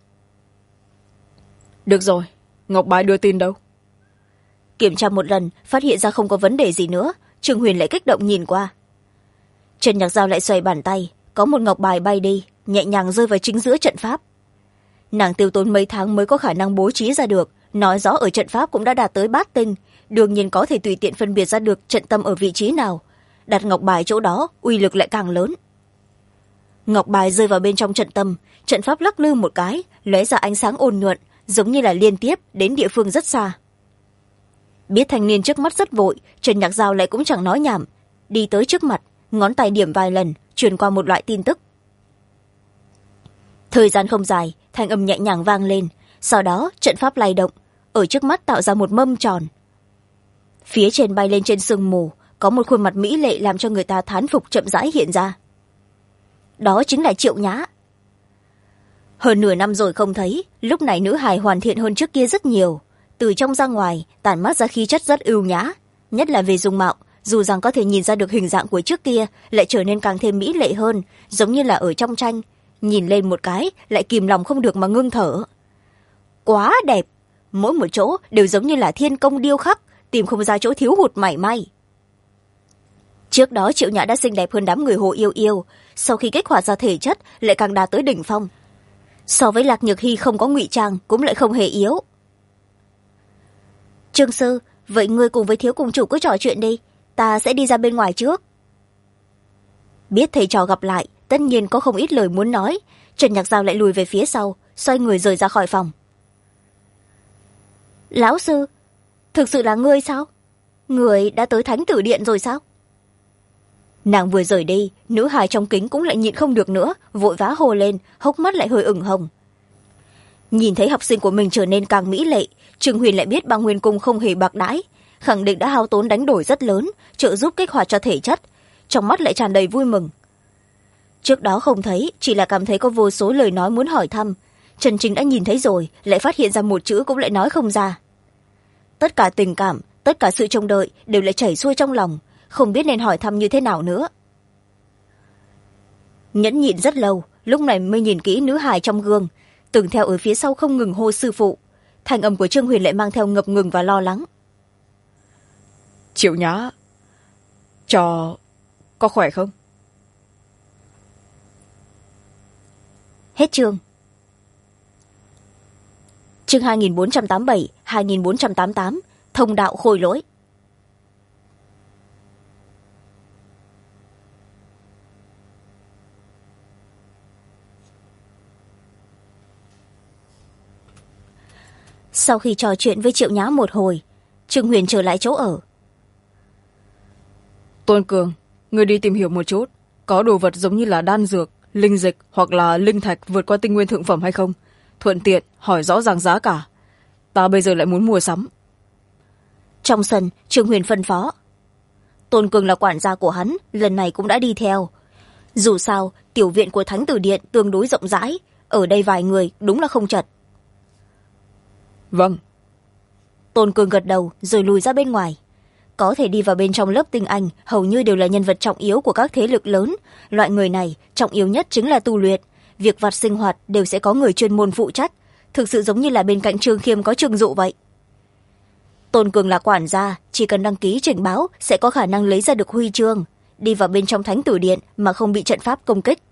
Được rồi, ngọc bài đưa tin đâu? Kiểm tra một lần, phát hiện ra không có vấn đề gì nữa, Trương Huyền lại kích động nhìn qua. Trần Nhạc Giao lại xoay bàn tay, có một ngọc bài bay đi, nhẹ nhàng rơi vào chính giữa trận pháp. Nàng tiêu tốn mấy tháng mới có khả năng bố trí ra được, nói rõ ở trận pháp cũng đã đạt tới bát tinh, đương nhiên có thể tùy tiện phân biệt ra được trận tâm ở vị trí nào. Đặt ngọc bài chỗ đó, uy lực lại càng lớn. Ngọc bài rơi vào bên trong trận tâm, trận pháp lắc lư một cái, lóe ra ánh sáng ôn nhuận, giống như là liên tiếp đến địa phương rất xa. Biết thanh niên trước mắt rất vội, Trần Nhạc Giao lại cũng chẳng nói nhảm, đi tới trước mặt, ngón tay điểm vài lần, truyền qua một loại tin tức. Thời gian không dài, thanh âm nhẹ nhàng vang lên, sau đó trận pháp lay động, ở trước mắt tạo ra một mâm tròn. Phía trên bay lên trên sương mù, có một khuôn mặt mỹ lệ làm cho người ta thán phục chậm rãi hiện ra. Đó chính là Triệu Nhã. Hơn nửa năm rồi không thấy, lúc này nữ hài hoàn thiện hơn trước kia rất nhiều, từ trong ra ngoài tản mát ra khí chất rất ưu nhã, nhất là về dung mạo, dù rằng có thể nhìn ra được hình dạng của trước kia, lại trở nên càng thêm mỹ lệ hơn, giống như là ở trong tranh, nhìn lên một cái lại kìm lòng không được mà ngưng thở. Quá đẹp, mỗi một chỗ đều giống như là thiên công điêu khắc, tìm không ra chỗ thiếu hụt mảy may. Trước đó Triệu Nhã đã xinh đẹp hơn đám người Hồ Yêu Yêu, sau khi kích hoạt ra thể chất lại càng đạt tới đỉnh phong. So với Lạc Nhược Hy không có ngụy trang cũng lại không hề yếu. Trương sư, vậy ngươi cùng với thiếu cùng chủ cứ trò chuyện đi, ta sẽ đi ra bên ngoài trước. Biết thầy trò gặp lại, tất nhiên có không ít lời muốn nói, Trần Nhạc Giao lại lùi về phía sau, xoay người rời ra khỏi phòng. Lão sư, thực sự là ngươi sao? Người đã tới Thánh Tử Điện rồi sao? Nàng vừa rời đi, nữ hài trong kính cũng lại nhịn không được nữa, vội vã hô lên, hốc mắt lại hơi ửng hồng. Nhìn thấy học sinh của mình trở nên càng mỹ lệ, Trương Huyền lại biết Băng Huyền Cung không hề bạc đãi, khẳng định đã hao tốn đánh đổi rất lớn, trợ giúp kích hoạt cho thể chất, trong mắt lại tràn đầy vui mừng. Trước đó không thấy, chỉ là cảm thấy có vô số lời nói muốn hỏi thăm, Trần Chính đã nhìn thấy rồi, lại phát hiện ra một chữ cũng lại nói không ra. Tất cả tình cảm, tất cả sự trông đợi đều lại chảy xuôi trong lòng, không biết nên hỏi thăm như thế nào nữa. Nhẫn nhịn rất lâu, lúc này mới nhìn kỹ nữ hài trong gương, từng theo ở phía sau không ngừng hô sư phụ. Thanh âm của Trương Huyền lại mang theo ngập ngừng và lo lắng. Triệu Nhã, có khỏe không? Hết chương. Chương 2487, 2488, thông đạo khôi lỗi. Sau khi trò chuyện với Triệu Nhã một hồi, Trương Huyền trở lại chỗ ở. Tôn Cường, người đi tìm hiểu một chút, có đồ vật giống như là đan dược, linh dịch hoặc là linh thạch vượt qua tinh nguyên thượng phẩm hay không? Thuận tiện hỏi rõ ràng giá cả. Ta bây giờ lại muốn mua sắm. Trong sân, Trương Huyền phân phó. Tôn Cường là quản gia của hắn, lần này cũng đã đi theo. Dù sao, tiểu viện của Thánh Tử Điện tương đối rộng rãi, ở đây vài người đúng là không chật. Vâng. Tôn Cường gật đầu rồi lùi ra bên ngoài. Có thể đi vào bên trong lớp tinh anh hầu như đều là nhân vật trọng yếu của các thế lực lớn. Loại người này trọng yếu nhất chính là tu luyện, việc vặt sinh hoạt đều sẽ có người chuyên môn phụ trách, thực sự giống như là bên cạnh Trương Khiêm có Trương Dụ vậy. Tôn Cường là quản gia, chỉ cần đăng ký trình báo sẽ có khả năng lấy ra được huy chương, đi vào bên trong Thánh Tử Điện mà không bị trận pháp công kích.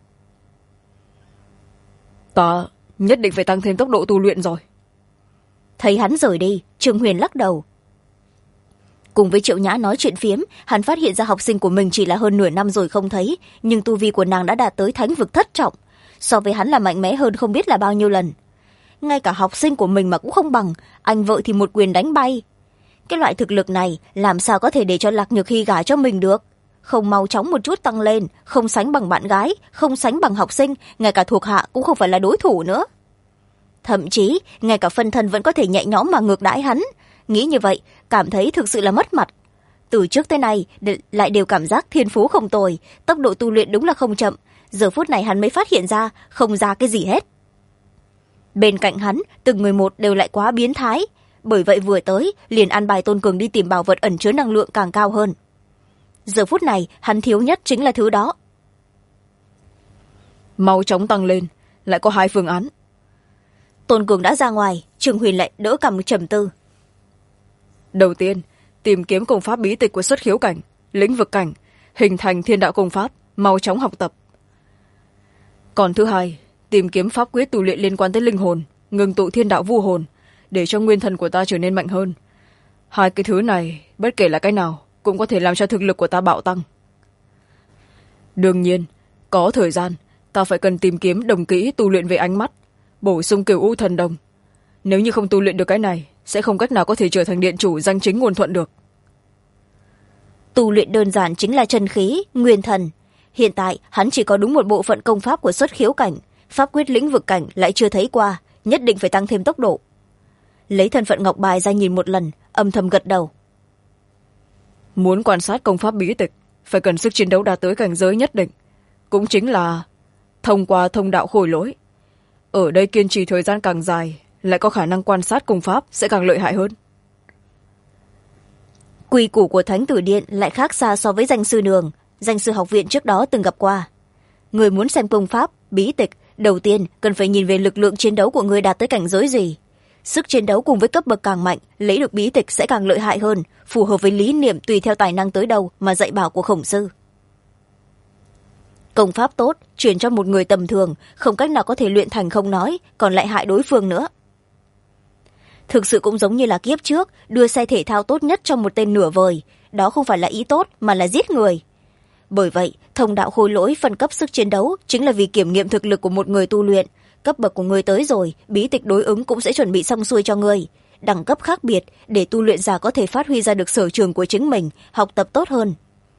Ta nhất định phải tăng thêm tốc độ tu luyện rồi. Thấy hắn rời đi, Trương Huyền lắc đầu. Cùng với Triệu Nhã nói chuyện phiếm, hắn phát hiện ra học sinh của mình chỉ là hơn nửa năm rồi không thấy, nhưng tu vi của nàng đã đạt tới thánh vực thất trọng, so với hắn là mạnh mẽ hơn không biết là bao nhiêu lần. Ngay cả học sinh của mình mà cũng không bằng, anh vợ thì một quyền đánh bay. Cái loại thực lực này làm sao có thể để cho Lạc Nhược Hy gả cho mình được? Không mau chóng một chút tăng lên, không sánh bằng bạn gái, không sánh bằng học sinh, ngay cả thuộc hạ cũng không phải là đối thủ nữa. Thậm chí ngay cả phân thân vẫn có thể nhẹ nhõm mà ngược đãi hắn. Nghĩ như vậy cảm thấy thực sự là mất mặt. Từ trước tới nay lại đều cảm giác thiên phú không tồi, tốc độ tu luyện đúng là không chậm, giờ phút này hắn mới phát hiện ra không ra cái gì hết. Bên cạnh hắn từng người một đều lại quá biến thái, bởi vậy vừa tới liền an bài Tôn Cường đi tìm bảo vật ẩn chứa năng lượng càng cao hơn. Giờ phút này hắn thiếu nhất chính là thứ đó. Mau chóng tăng lên, lại có hai phương án. Tôn Cường đã ra ngoài, Trương Huyền lại đỡ cằm trầm tư. Đầu tiên, tìm kiếm công pháp bí tịch của xuất khiếu cảnh, lĩnh vực cảnh, hình thành thiên đạo công pháp, mau chóng học tập. Còn thứ hai, tìm kiếm pháp quyết tu luyện liên quan tới linh hồn, ngừng tụ thiên đạo vu hồn, để cho nguyên thần của ta trở nên mạnh hơn. Hai cái thứ này, bất kể là cái nào, cũng có thể làm cho thực lực của ta bạo tăng. Đương nhiên, có thời gian, ta phải cần tìm kiếm đồng kỹ tu luyện về ánh mắt, bổ sung cửu u thần đồng. Nếu như không tu luyện được cái này, sẽ không cách nào có thể trở thành điện chủ danh chính ngôn thuận được. Tu luyện đơn giản chính là chân khí, nguyên thần. Hiện tại hắn chỉ có đúng một bộ phận công pháp của xuất khiếu cảnh, pháp quyết lĩnh vực cảnh lại chưa thấy qua, nhất định phải tăng thêm tốc độ. Lấy thân phận ngọc bài ra nhìn một lần, âm thầm gật đầu. Muốn quan sát công pháp bí tịch, phải cần sức chiến đấu đạt tới cảnh giới nhất định, cũng chính là thông qua thông đạo khôi lỗi. Ở đây kiên trì thời gian càng dài, lại có khả năng quan sát công pháp sẽ càng lợi hại hơn. Quy củ của Thánh Tử Điện lại khác xa so với danh sư đường, danh sư học viện trước đó từng gặp qua. Người muốn xem công pháp, bí tịch, đầu tiên cần phải nhìn về lực lượng chiến đấu của người đạt tới cảnh giới gì. Sức chiến đấu cùng với cấp bậc càng mạnh, lấy được bí tịch sẽ càng lợi hại hơn, phù hợp với lý niệm tùy theo tài năng tới đâu mà dạy bảo của khổng sư. Công pháp tốt, truyền cho một người tầm thường, không cách nào có thể luyện thành không nói, còn lại hại đối phương nữa. Thực sự cũng giống như là kiếp trước, đưa xe thể thao tốt nhất cho một tên nửa vời. Đó không phải là ý tốt, mà là giết người. Bởi vậy, thông đạo khôi lỗi phân cấp sức chiến đấu chính là vì kiểm nghiệm thực lực của một người tu luyện. Cấp bậc của người tới rồi, bí tịch đối ứng cũng sẽ chuẩn bị xong xuôi cho người. Đẳng cấp khác biệt, để tu luyện giả có thể phát huy ra được sở trường của chính mình, học tập tốt hơn.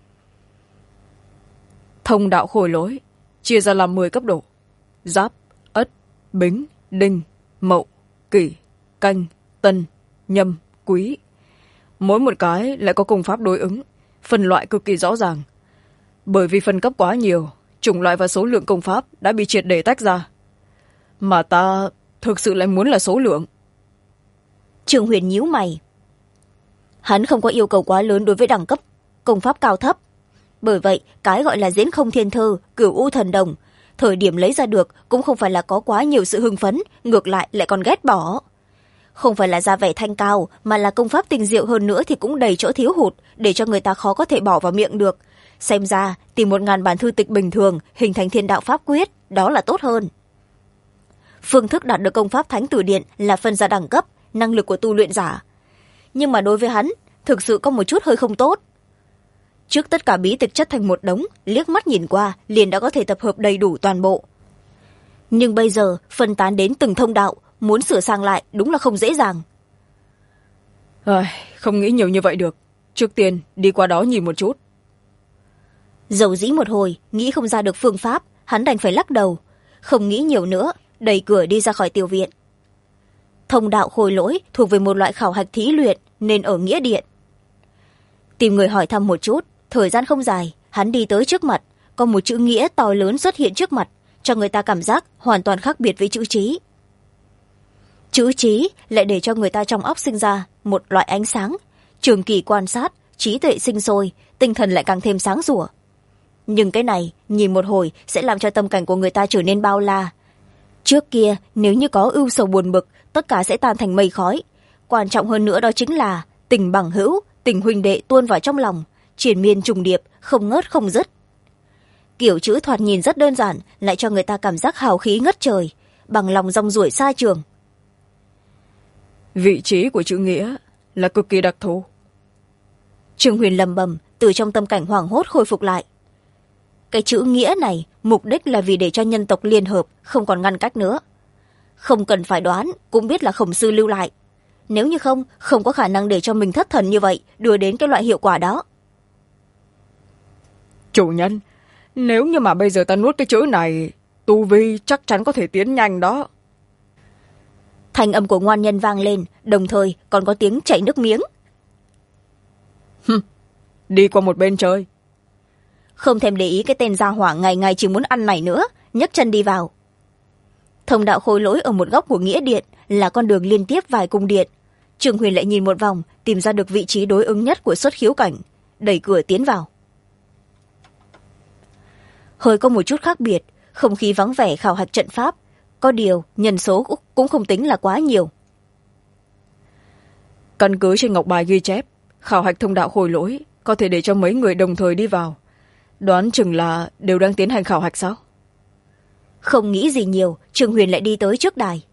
Thông đạo khôi lỗi chia ra làm 10 cấp độ: Giáp, Ất, Bính, Đinh, Mậu, Kỷ, Canh, Tân, Nhâm, Quý. Mỗi một cái lại có công pháp đối ứng, phân loại cực kỳ rõ ràng. Bởi vì phân cấp quá nhiều, chủng loại và số lượng công pháp đã bị triệt để tách ra. Mà ta thực sự lại muốn là số lượng. Trương Huyền nhíu mày. Hắn không có yêu cầu quá lớn đối với đẳng cấp công pháp cao thấp. Bởi vậy, cái gọi là diễn không thiên thư, cửu u thần đồng, thời điểm lấy ra được cũng không phải là có quá nhiều sự hưng phấn, ngược lại lại còn ghét bỏ. Không phải là ra vẻ thanh cao, mà là công pháp tinh diệu hơn nữa thì cũng đầy chỗ thiếu hụt, để cho người ta khó có thể bỏ vào miệng được. Xem ra, tìm 1000 bản thư tịch bình thường, hình thành thiên đạo pháp quyết, đó là tốt hơn. Phương thức đạt được công pháp Thánh Tử Điện là phân ra đẳng cấp, năng lực của tu luyện giả. Nhưng mà đối với hắn, thực sự có một chút hơi không tốt. Trước tất cả bí tịch chất thành một đống, liếc mắt nhìn qua, liền đã có thể tập hợp đầy đủ toàn bộ. Nhưng bây giờ, phân tán đến từng thông đạo, muốn sửa sang lại đúng là không dễ dàng. Không nghĩ nhiều như vậy được. Trước tiên, đi qua đó nhìn một chút. Dầu dĩ một hồi, nghĩ không ra được phương pháp, hắn đành phải lắc đầu. Không nghĩ nhiều nữa, đẩy cửa đi ra khỏi tiểu viện. Thông đạo khôi lỗi thuộc về một loại khảo hạch thí luyện, nên ở nghĩa điện. Tìm người hỏi thăm một chút, thời gian không dài, hắn đi tới trước mặt, có một chữ nghĩa to lớn xuất hiện trước mặt, cho người ta cảm giác hoàn toàn khác biệt với chữ trí. Chữ trí lại để cho người ta trong óc sinh ra một loại ánh sáng, trường kỳ quan sát, trí tuệ sinh sôi, tinh thần lại càng thêm sáng rủa. Nhưng cái này, nhìn một hồi sẽ làm cho tâm cảnh của người ta trở nên bao la. Trước kia, nếu như có ưu sầu buồn bực, tất cả sẽ tan thành mây khói. Quan trọng hơn nữa đó chính là tình bằng hữu, tình huynh đệ tuôn vào trong lòng, triền miên trùng điệp, không ngớt không dứt. Kiểu chữ thoạt nhìn rất đơn giản, lại cho người ta cảm giác hào khí ngất trời, bằng lòng rong ruổi xa trường. Vị trí của chữ nghĩa là cực kỳ đặc thù. Trương Huyền lầm bầm, từ trong tâm cảnh hoảng hốt khôi phục lại. Cái chữ nghĩa này, mục đích là vì để cho nhân tộc liên hợp, không còn ngăn cách nữa. Không cần phải đoán, cũng biết là khổng sư lưu lại. Nếu như không, không có khả năng để cho mình thất thần như vậy, đưa đến cái loại hiệu quả đó. Chủ nhân, nếu như mà bây giờ ta nuốt cái chữ này, tu vi chắc chắn có thể tiến nhanh đó. Thanh âm của ngoan nhân vang lên, đồng thời còn có tiếng chảy nước miếng. Đi qua một bên chơi. không thèm để ý cái tên gia hỏa ngày ngày chỉ muốn ăn này nữa, nhấc chân đi vào. Thông đạo khôi lỗi ở một góc của nghĩa điện là con đường liên tiếp vài cung điện. Trương Huyền lại nhìn một vòng, tìm ra được vị trí đối ứng nhất của xuất khiếu cảnh, đẩy cửa tiến vào. Hơi có một chút khác biệt, không khí vắng vẻ khảo hạch trận pháp, có điều nhân số cũng không tính là quá nhiều. Căn cứ trên ngọc bài ghi chép, khảo hạch thông đạo khôi lỗi có thể để cho mấy người đồng thời đi vào. Đoán chừng là đều đang tiến hành khảo hạch sao? Không nghĩ gì nhiều, Trương Huyền lại đi tới trước đài.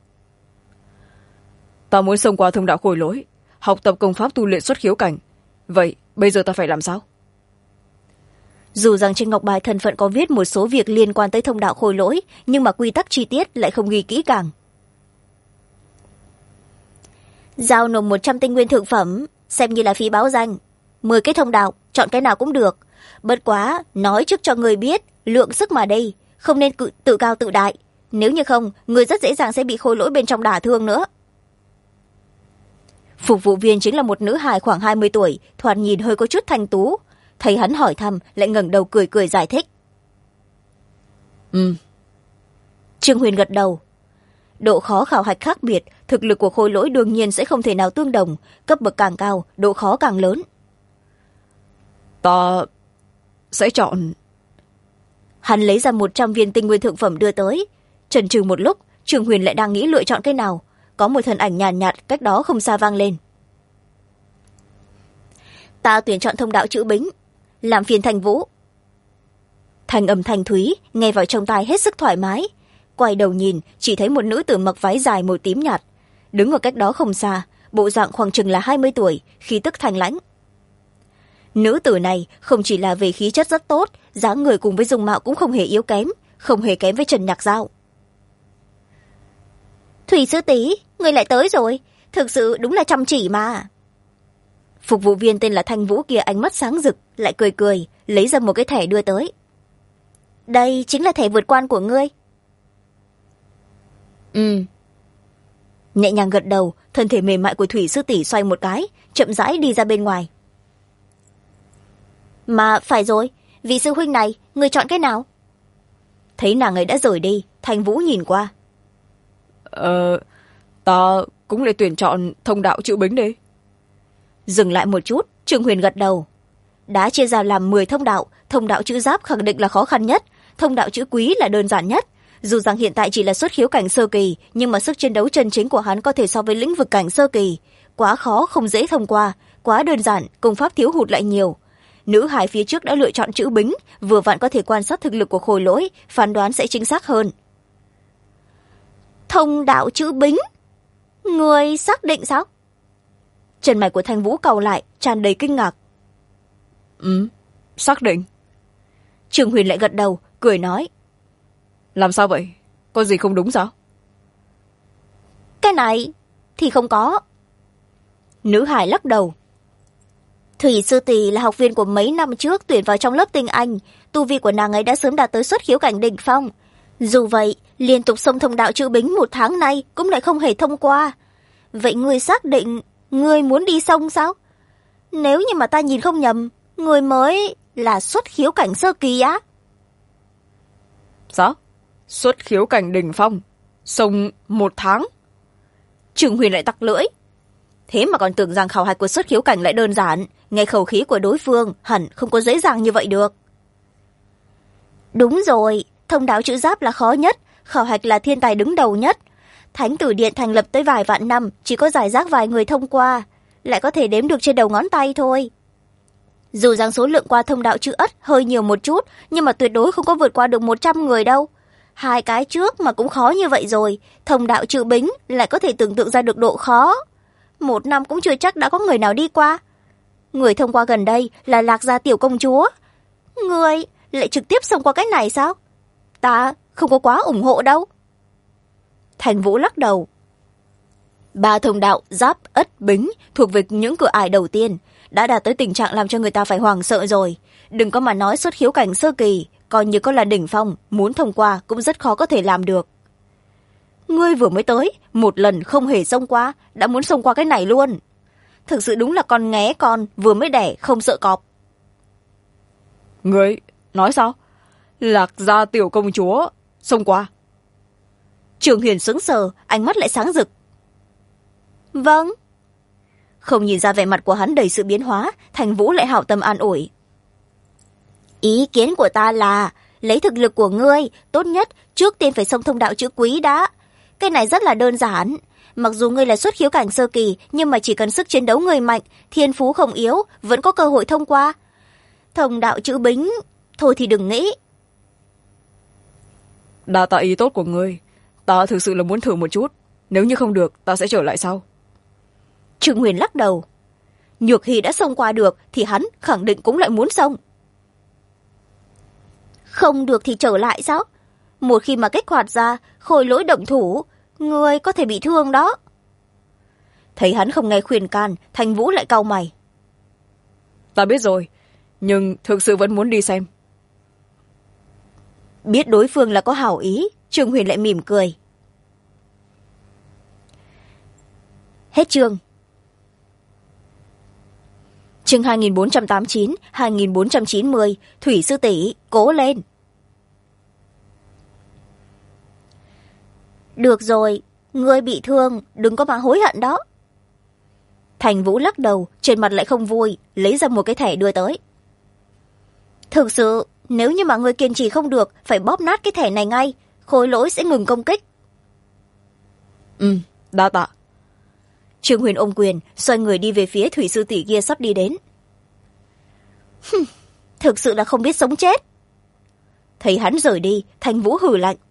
Ta muốn xông qua thông đạo khôi lỗi, học tập công pháp tu luyện xuất khiếu cảnh. Vậy bây giờ ta phải làm sao? Dù rằng trên ngọc bài thân phận có viết một số việc liên quan tới thông đạo khôi lỗi, nhưng mà quy tắc chi tiết lại không ghi kỹ càng. Giao nộp 100 tinh nguyên thượng phẩm, xem như là phí báo danh. 10 cái thông đạo, chọn cái nào cũng được. Bất quá, nói trước cho người biết, lượng sức mà đây, không nên tự cao tự đại. Nếu như không, người rất dễ dàng sẽ bị khôi lỗi bên trong đả thương nữa. Phục vụ viên chính là một nữ hài khoảng 20 tuổi, thoạt nhìn hơi có chút thanh tú. Thấy hắn hỏi thăm, lại ngẩng đầu cười cười giải thích. Trương Huyền gật đầu. Độ khó khảo hạch khác biệt, thực lực của khôi lỗi đương nhiên sẽ không thể nào tương đồng, cấp bậc càng cao, độ khó càng lớn. Ta sẽ chọn. Hắn lấy ra 100 viên tinh nguyên thượng phẩm đưa tới. Chần chừ một lúc, Trương Huyền lại đang nghĩ lựa chọn cái nào. Có một thân ảnh nhàn nhạt cách đó không xa vang lên. Ta tuyển chọn thông đạo chữ bính, làm phiền Thành Vũ. Thanh âm thanh thúy, nghe vào trong tai hết sức thoải mái. Quay đầu nhìn, chỉ thấy một nữ tử mặc váy dài màu tím nhạt, đứng ở cách đó không xa, bộ dạng khoảng chừng là 20 tuổi, khí tức thanh lãnh. Nữ tử này không chỉ là về khí chất rất tốt, dáng người cùng với dung mạo cũng không hề yếu kém, không hề kém với Trần Nhạc Giao. Thủy sư tỷ, người lại tới rồi, thực sự đúng là chăm chỉ mà. Phục vụ viên tên là Thanh Vũ kia ánh mắt sáng rực, lại cười cười, lấy ra một cái thẻ đưa tới. Đây chính là thẻ vượt quan của ngươi. Nhẹ nhàng gật đầu, thân thể mềm mại của Thủy sư tỷ xoay một cái, chậm rãi đi ra bên ngoài. Mà phải rồi, vị sư huynh này, người chọn cái nào? Thấy nàng ấy đã rời đi, Thanh Vũ nhìn qua. Ta cũng lại tuyển chọn thông đạo chữ bính đi. Dừng lại một chút, Trương Huyền gật đầu. Đã chia ra làm 10 thông đạo chữ giáp khẳng định là khó khăn nhất, thông đạo chữ quý là đơn giản nhất. Dù rằng hiện tại chỉ là xuất khiếu cảnh sơ kỳ, nhưng mà sức chiến đấu chân chính của hắn có thể so với lĩnh vực cảnh sơ kỳ. Quá khó không dễ thông qua, quá đơn giản, công pháp thiếu hụt lại nhiều. Nữ hài phía trước đã lựa chọn chữ bính, vừa vặn có thể quan sát thực lực của khôi lỗi, phán đoán sẽ chính xác hơn. Thông đạo chữ bính? Người xác định sao? Chân mày của Thanh Vũ cau lại, tràn đầy kinh ngạc. Xác định. Trương Huyền lại gật đầu, cười nói. Làm sao vậy? Có gì không đúng sao? Cái này thì không có. Nữ hải lắc đầu. Thủy sư tỷ là học viên của mấy năm trước tuyển vào trong lớp tinh anh, tu vi của nàng ấy đã sớm đạt tới xuất khiếu cảnh đỉnh phong. Dù vậy, liên tục xông thông đạo chữ bính 1 tháng nay cũng lại không hề thông qua. Vậy ngươi xác định ngươi muốn đi xông sao? Nếu như mà ta nhìn không nhầm, ngươi mới là xuất khiếu cảnh sơ kỳ á? Sao? Xuất khiếu cảnh đỉnh phong, xông 1 tháng? Trương Huyền lại tặc lưỡi. Thế mà còn tưởng rằng khảo hạch của xuất khiếu cảnh lại đơn giản, nghe khẩu khí của đối phương hẳn không có dễ dàng như vậy được. Đúng rồi, thông đạo chữ giáp là khó nhất, khảo hạch là thiên tài đứng đầu nhất. Thánh tử điện thành lập tới vài vạn năm, chỉ có giải rác vài người thông qua, lại có thể đếm được trên đầu ngón tay thôi. Dù rằng số lượng qua thông đạo chữ ất hơi nhiều một chút, nhưng mà tuyệt đối không có vượt qua được 100 người đâu. 2 cái trước mà cũng khó như vậy rồi, thông đạo chữ bính lại có thể tưởng tượng ra được độ khó. 1 năm cũng chưa chắc đã có người nào đi qua. Người thông qua gần đây là Lạc Gia tiểu công chúa. Người lại trực tiếp xông qua cái này sao? Ta không có quá ủng hộ đâu. Thành Vũ lắc đầu. 3 thông đạo giáp ất bính thuộc về những cửa ải đầu tiên, đã đạt tới tình trạng làm cho người ta phải hoảng sợ rồi. Đừng có mà nói xuất khiếu cảnh sơ kỳ, coi như có là đỉnh phong, muốn thông qua cũng rất khó có thể làm được. Ngươi vừa mới tới, 1 lần không hề xông qua, đã muốn xông qua cái này luôn. Thực sự đúng là con nghé con, vừa mới đẻ, không sợ cọp. Người nói sao? Lạc gia tiểu công chúa xông qua. Trường Huyền sững sờ, ánh mắt lại sáng rực. Vâng. Không nhìn ra vẻ mặt của hắn đầy sự biến hóa, Thành Vũ lại hảo tâm an ủi. Ý kiến của ta là lấy thực lực của ngươi, tốt nhất trước tiên phải xông thông đạo chữ quý đã. Cái này rất là đơn giản. Mặc dù ngươi là xuất khiếu cảnh sơ kỳ, nhưng mà chỉ cần sức chiến đấu ngươi mạnh, thiên phú không yếu, vẫn có cơ hội thông qua. Thông đạo chữ bính, thôi thì đừng nghĩ. Đa tạ ý tốt của ngươi. Ta thực sự là muốn thử một chút. Nếu như không được, ta sẽ trở lại sau. Trương Huyền lắc đầu. Nhược Hy đã xông qua được, thì hắn khẳng định cũng lại muốn xông. Không được thì trở lại sao? Một khi mà kích hoạt ra, khôi lỗi động thủ, ngươi có thể bị thương đó. Thấy hắn không nghe khuyên can, Thành Vũ lại cau mày. Ta biết rồi, nhưng thực sự vẫn muốn đi xem. Biết đối phương là có hảo ý, Trương Huyền lại mỉm cười. Hết chương. Chương 2489, 2490, Thủy sư tỷ, cố lên. Được rồi, ngươi bị thương, đừng có mà hối hận đó. Thành Vũ lắc đầu, trên mặt lại không vui, lấy ra một cái thẻ đưa tới. Thực sự, nếu như mà ngươi kiên trì không được, phải bóp nát cái thẻ này ngay, khối lỗi sẽ ngừng công kích. Đa tạ. Trương Huyền ôm quyền, xoay người đi về phía Thủy sư tỷ kia sắp đi đến. Thực sự là không biết sống chết. Thấy hắn rời đi, Thành Vũ hừ lạnh.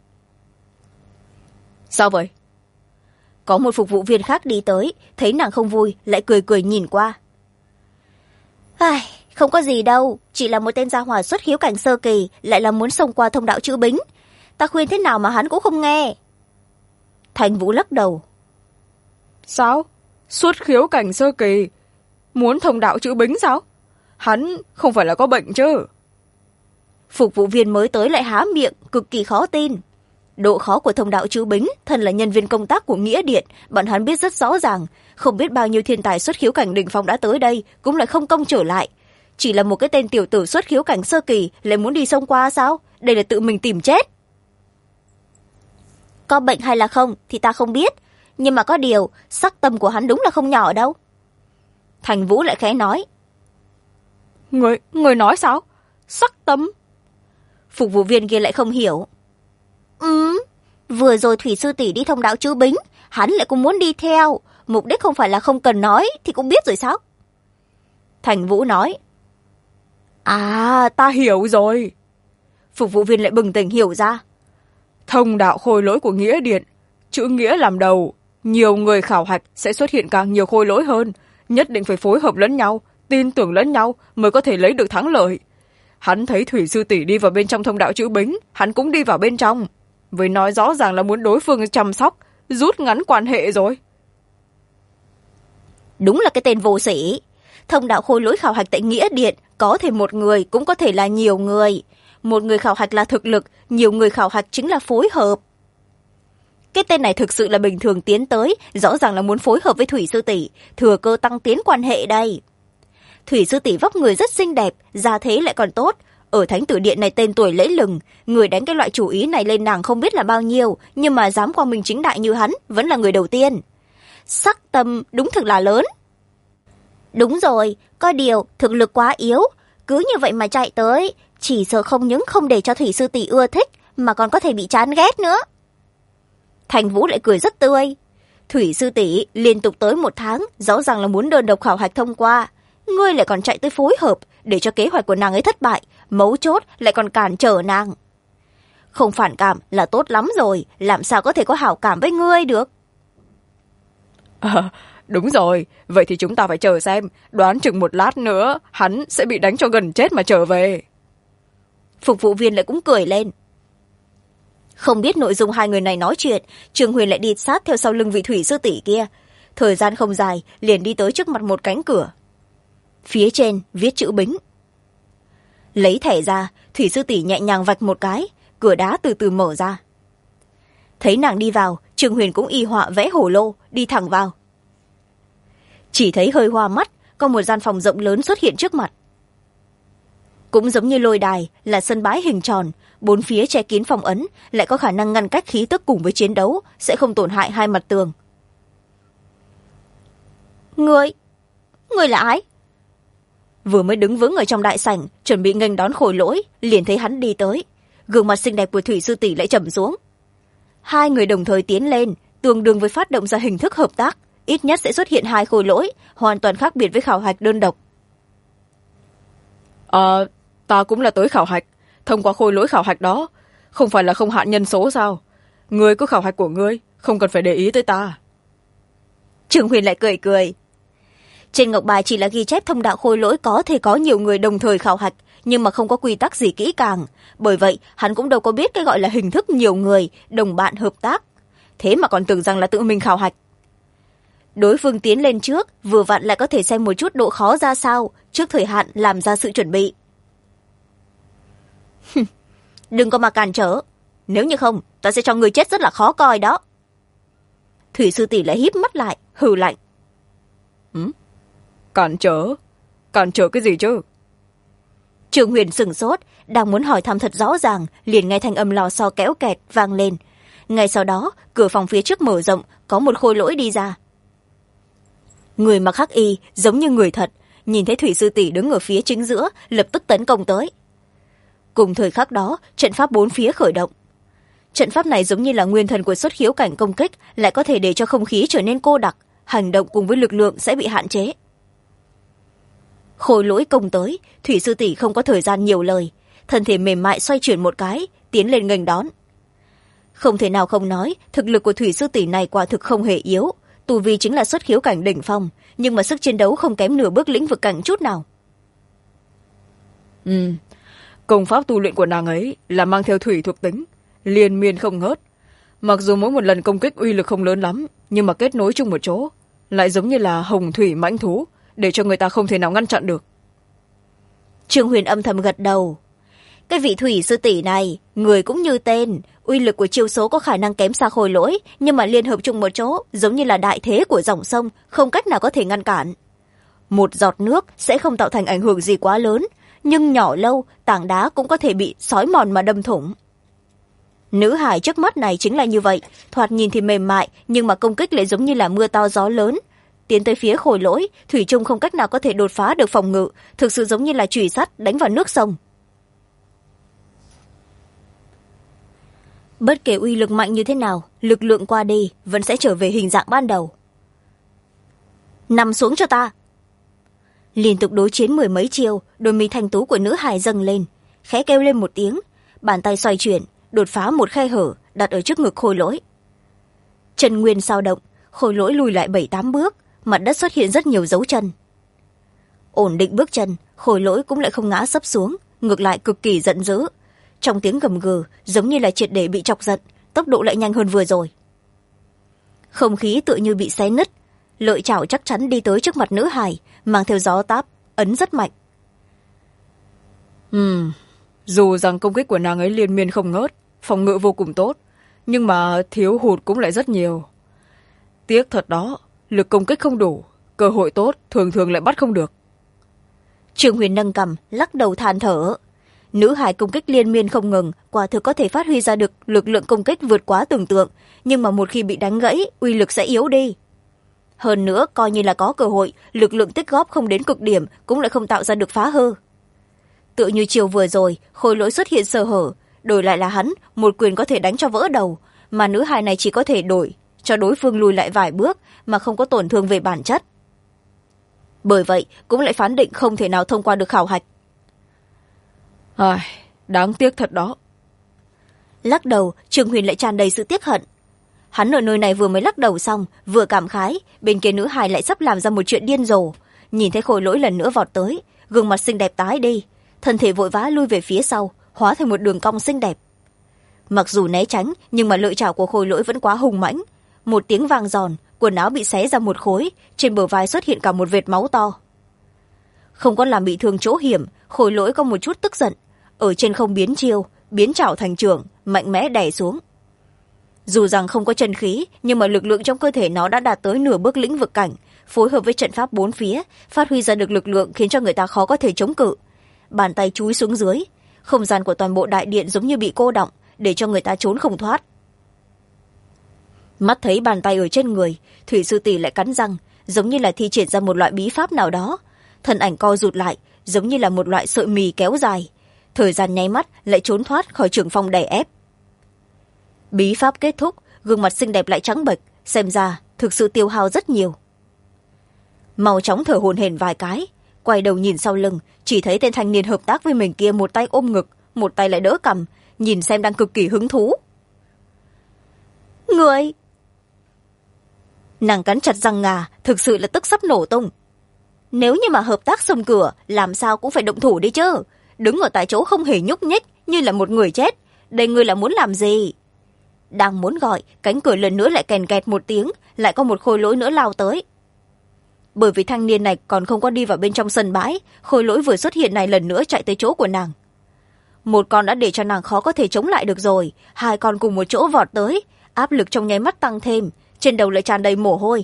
Sao vậy? Có một phục vụ viên khác đi tới, thấy nàng không vui, lại cười cười nhìn qua. Ai, không có gì đâu, chỉ là một tên gia hỏa xuất khiếu cảnh sơ kỳ, lại là muốn xông qua thông đạo chữ bính. Ta khuyên thế nào mà hắn cũng không nghe. Thành Vũ lắc đầu. Sao? Xuất khiếu cảnh sơ kỳ? Muốn thông đạo chữ bính sao? Hắn không phải là có bệnh chứ? Phục vụ viên mới tới lại há miệng, cực kỳ khó tin. Độ khó của thông đạo chữ bính, thân là nhân viên công tác của Nghĩa Điện, bọn hắn biết rất rõ ràng, không biết bao nhiêu thiên tài xuất khiếu cảnh đỉnh phong đã tới đây, cũng lại không công trở lại. Chỉ là một cái tên tiểu tử xuất khiếu cảnh sơ kỳ lại muốn đi xông qua sao? Đây là tự mình tìm chết. Có bệnh hay là không thì ta không biết, nhưng mà có điều, sắc tâm của hắn đúng là không nhỏ đâu. Thành Vũ lại khẽ nói. Người nói sao? Sắc tâm? Phục vụ viên kia lại không hiểu. Vừa rồi Thủy sư tỷ đi thông đạo chữ bính, hắn lại cũng muốn đi theo. Mục đích không phải là không cần nói thì cũng biết rồi sao? Thành Vũ nói. À, ta hiểu rồi. Phục vụ viên lại bừng tỉnh hiểu ra. Thông đạo khôi lỗi của Nghĩa Điện, chữ nghĩa làm đầu, nhiều người khảo hạch sẽ xuất hiện càng nhiều khôi lỗi hơn, nhất định phải phối hợp lẫn nhau, tin tưởng lẫn nhau mới có thể lấy được thắng lợi. Hắn thấy Thủy sư tỷ đi vào bên trong thông đạo chữ bính, hắn cũng đi vào bên trong. Với nói rõ ràng là muốn đối phương chăm sóc, rút ngắn quan hệ rồi. Đúng là cái tên vô sĩ. Thông đạo khôi lỗi khảo hạch tại Nghĩa Điện, có thể một người cũng có thể là nhiều người. Một người khảo hạch là thực lực, nhiều người khảo hạch chính là phối hợp. Cái tên này thực sự là bình thường tiến tới, rõ ràng là muốn phối hợp với Thủy sư tỷ, thừa cơ tăng tiến quan hệ đây. Thủy sư tỷ vóc người rất xinh đẹp, gia thế lại còn tốt. Ở Thánh Tử Điện này tên tuổi lẫy lừng, người đánh cái loại chủ ý này lên nàng không biết là bao nhiêu, nhưng mà dám quang minh chính đại như hắn, vẫn là người đầu tiên. Sắc tâm đúng thực là lớn. Đúng rồi, có điều thực lực quá yếu, cứ như vậy mà chạy tới, chỉ sợ không những không để cho Thủy sư tỷ ưa thích, mà còn có thể bị chán ghét nữa. Thành Vũ lại cười rất tươi. Thủy sư tỷ liên tục tới 1 tháng, rõ ràng là muốn đơn độc khảo hạch thông qua. Ngươi lại còn chạy tới phối hợp, để cho kế hoạch của nàng ấy thất bại, mấu chốt lại còn cản trở nàng. Không phản cảm là tốt lắm rồi, làm sao có thể có hảo cảm với ngươi được. Đúng rồi, vậy thì chúng ta phải chờ xem, đoán chừng 1 lát nữa, hắn sẽ bị đánh cho gần chết mà trở về. Phục vụ viên lại cũng cười lên. Không biết nội dung hai người này nói chuyện, Trường Huyền lại đi sát theo sau lưng vị Thủy sư tỷ kia. Thời gian không dài, liền đi tới trước mặt một cánh cửa. Phía trên viết chữ bính. Lấy thẻ ra, Thủy sư tỷ nhẹ nhàng vạch một cái, cửa đá từ từ mở ra. Thấy nàng đi vào, Trường Huyền cũng y họa vẽ hổ lô, đi thẳng vào. Chỉ thấy hơi hoa mắt, có một gian phòng rộng lớn xuất hiện trước mặt. cũng giống như lôi đài là sân bãi hình tròn, bốn phía che kín phong ấn, lại có khả năng ngăn cách khí tức cùng với chiến đấu, sẽ không tổn hại hai mặt tường. Người là ai? Vừa mới đứng vững ở trong đại sảnh chuẩn bị nghênh đón Khôi Lỗi, liền thấy hắn đi tới. Gương mặt xinh đẹp của Thủy sư tỷ lại trầm xuống. Hai người đồng thời tiến lên, tương đương với phát động ra hình thức hợp tác, ít nhất sẽ xuất hiện hai Khôi Lỗi, hoàn toàn khác biệt với khảo hạch đơn độc. Ta cũng là tới khảo hạch. Thông qua Khôi Lỗi khảo hạch đó, không phải là không hạn nhân số sao? Ngươi có khảo hạch của ngươi, không cần phải để ý tới ta. Trường Huyền lại cười cười. Trên ngọc bài chỉ là ghi chép thông đạo Khôi Lỗi có thể có nhiều người đồng thời khảo hạch, nhưng mà không có quy tắc gì kỹ càng. Bởi vậy hắn cũng đâu có biết cái gọi là hình thức nhiều người đồng bạn hợp tác, thế mà còn tưởng rằng là tự mình khảo hạch. Đối phương tiến lên trước, vừa vặn lại có thể xem một chút độ khó ra sao, trước thời hạn làm ra sự chuẩn bị. Đừng có mà cản trở, nếu như không ta sẽ cho người chết rất là khó coi đó. Thủy sư tỷ lại híp mắt lại, hừ lạnh. Cản trở cái gì chứ? Trường Huyền sửng sốt, đang muốn hỏi thăm thật rõ ràng, liền nghe thanh âm lò xo kéo kẹt vang lên. Ngay sau đó cửa phòng phía trước mở rộng, có một Khôi Lỗi đi ra. Người mặc hắc y giống như người thật, nhìn thấy Thủy sư tỷ đứng ở phía chính giữa, lập tức tấn công tới. Cùng thời khắc đó, trận pháp bốn phía khởi động. Trận pháp này giống như là nguyên thần của xuất khiếu cảnh công kích, lại có thể để cho không khí trở nên cô đặc, hành động cùng với lực lượng sẽ bị hạn chế. Khôi Lỗi công tới, Thủy sư tỷ không có thời gian nhiều lời, thân thể mềm mại xoay chuyển một cái, tiến lên nghênh đón. Không thể nào không nói, thực lực của Thủy sư tỷ này quả thực không hề yếu, tu vi chính là xuất khiếu cảnh đỉnh phong, nhưng mà sức chiến đấu không kém nửa bước lĩnh vực cảnh chút nào. Công pháp tu luyện của nàng ấy là mang theo thủy thuộc tính, liên miên không ngớt. Mặc dù mỗi một lần công kích uy lực không lớn lắm, nhưng mà kết nối chung một chỗ lại giống như là hồng thủy mãnh thú, để cho người ta không thể nào ngăn chặn được. Trương Huyền âm thầm gật đầu. Cái vị Thủy sư tỷ này, người cũng như tên, uy lực của chiêu số có khả năng kém xa Khôi Lỗi, nhưng mà liên hợp chung một chỗ giống như là đại thế của dòng sông, không cách nào có thể ngăn cản. Một giọt nước sẽ không tạo thành ảnh hưởng gì quá lớn, nhưng nhỏ lâu tảng đá cũng có thể bị xói mòn mà đâm thủng. Nữ hải trước mắt này chính là như vậy, thoạt nhìn thì mềm mại, nhưng mà công kích lại giống như là mưa to gió lớn. Tiến tới phía Khôi Lỗi, thủy chung không cách nào có thể đột phá được phòng ngự, thực sự giống như là chùy sắt đánh vào nước sông. Bất kể uy lực mạnh như thế nào, lực lượng qua đi vẫn sẽ trở về hình dạng ban đầu. Nằm xuống cho ta. Liên tục đối chiến mười mấy chiêu, đôi mi thanh tú của nữ hài dâng lên, khẽ kêu lên một tiếng, bàn tay xoay chuyển, đột phá một khe hở đặt ở trước ngực Khôi Lỗi. Chân nguyên sao động, Khôi Lỗi lùi lại 7-8 bước, mặt đất xuất hiện rất nhiều dấu chân. Ổn định bước chân, Khôi Lỗi cũng lại không ngã sấp xuống, ngược lại cực kỳ giận dữ. Trong tiếng gầm gừ giống như là triệt để bị chọc giận, tốc độ lại nhanh hơn vừa rồi. Không khí tựa như bị xé nứt, lợi chảo chắc chắn đi tới trước mặt nữ hài, mang theo gió táp, ấn rất mạnh. Dù rằng công kích của nàng ấy liên miên không ngớt, phòng ngự vô cùng tốt, nhưng mà thiếu hụt cũng lại rất nhiều. Tiếc thật đó, lực công kích không đủ, cơ hội tốt thường thường lại bắt không được. Trương Huyền nâng cằm, lắc đầu than thở. Nữ hài công kích liên miên không ngừng, quả thực có thể phát huy ra được lực lượng công kích vượt quá tưởng tượng, nhưng mà một khi bị đánh gãy, uy lực sẽ yếu đi. Hơn nữa, coi như là có cơ hội, lực lượng tích góp không đến cực điểm cũng lại không tạo ra được phá hư. Tựa như chiều vừa rồi, Khôi Lỗi xuất hiện sơ hở, đổi lại là hắn, một quyền có thể đánh cho vỡ đầu, mà nữ hài này chỉ có thể đổi cho đối phương lùi lại vài bước mà không có tổn thương về bản chất. Bởi vậy, cũng lại phán định không thể nào thông qua được khảo hạch. Đáng tiếc thật đó. Lắc đầu, Trương Huyền lại tràn đầy sự tiếc hận. Hắn ở nơi này vừa mới lắc đầu xong, vừa cảm khái, bên kia nữ hài lại sắp làm ra một chuyện điên rồ. Nhìn thấy Khôi Lỗi lần nữa vọt tới, gương mặt xinh đẹp tái đi, thân thể vội vã lui về phía sau, hóa thành một đường cong xinh đẹp. Mặc dù né tránh, nhưng mà lợi chảo của Khôi Lỗi vẫn quá hùng mãnh. Một tiếng vang giòn, quần áo bị xé ra một khối, trên bờ vai xuất hiện cả một vệt máu to. Không có làm bị thương chỗ hiểm, Khôi Lỗi có một chút tức giận, ở trên không biến chiêu, biến chảo thành chưởng, mạnh mẽ đè xuống. Dù rằng không có chân khí, nhưng mà lực lượng trong cơ thể nó đã đạt tới nửa bước lĩnh vực cảnh, phối hợp với trận pháp bốn phía, phát huy ra được lực lượng khiến cho người ta khó có thể chống cự. bàn tay chúi xuống dưới. Không gian của toàn bộ đại điện giống như bị cô đọng, để cho người ta trốn không thoát. Mắt thấy bàn tay ở trên người, thủy sư tỷ lại cắn răng, giống như là thi triển ra một loại bí pháp nào đó. Thân ảnh co rụt lại, giống như là một loại sợi mì kéo dài. Thời gian nháy mắt lại trốn thoát khỏi trường phong đè ép. Bí pháp kết thúc, gương mặt xinh đẹp lại trắng bệch, xem ra thực sự tiêu hao rất nhiều. Mau chóng thở hổn hển vài cái, quay đầu nhìn sau lưng, chỉ thấy tên thanh niên hợp tác với mình kia một tay ôm ngực, một tay lại đỡ cằm, nhìn xem đang cực kỳ hứng thú. Người! Nàng cắn chặt răng ngà, thực sự là tức sắp nổ tung. Nếu như mà hợp tác xông cửa, làm sao cũng phải động thủ đi chứ. Đứng ở tại chỗ không hề nhúc nhích, như là một người chết. Đây ngươi là muốn làm gì? Đang muốn gọi, cánh cửa lần nữa lại kèn kẹt một tiếng, lại có một khôi lỗi nữa lao tới. Bởi vì thanh niên này còn không có đi vào bên trong sân bãi, khôi lỗi vừa xuất hiện này lần nữa chạy tới chỗ của nàng. Một con đã để cho nàng khó có thể chống lại được rồi, hai con cùng một chỗ vọt tới, áp lực trong nháy mắt tăng thêm, trên đầu lại tràn đầy mồ hôi.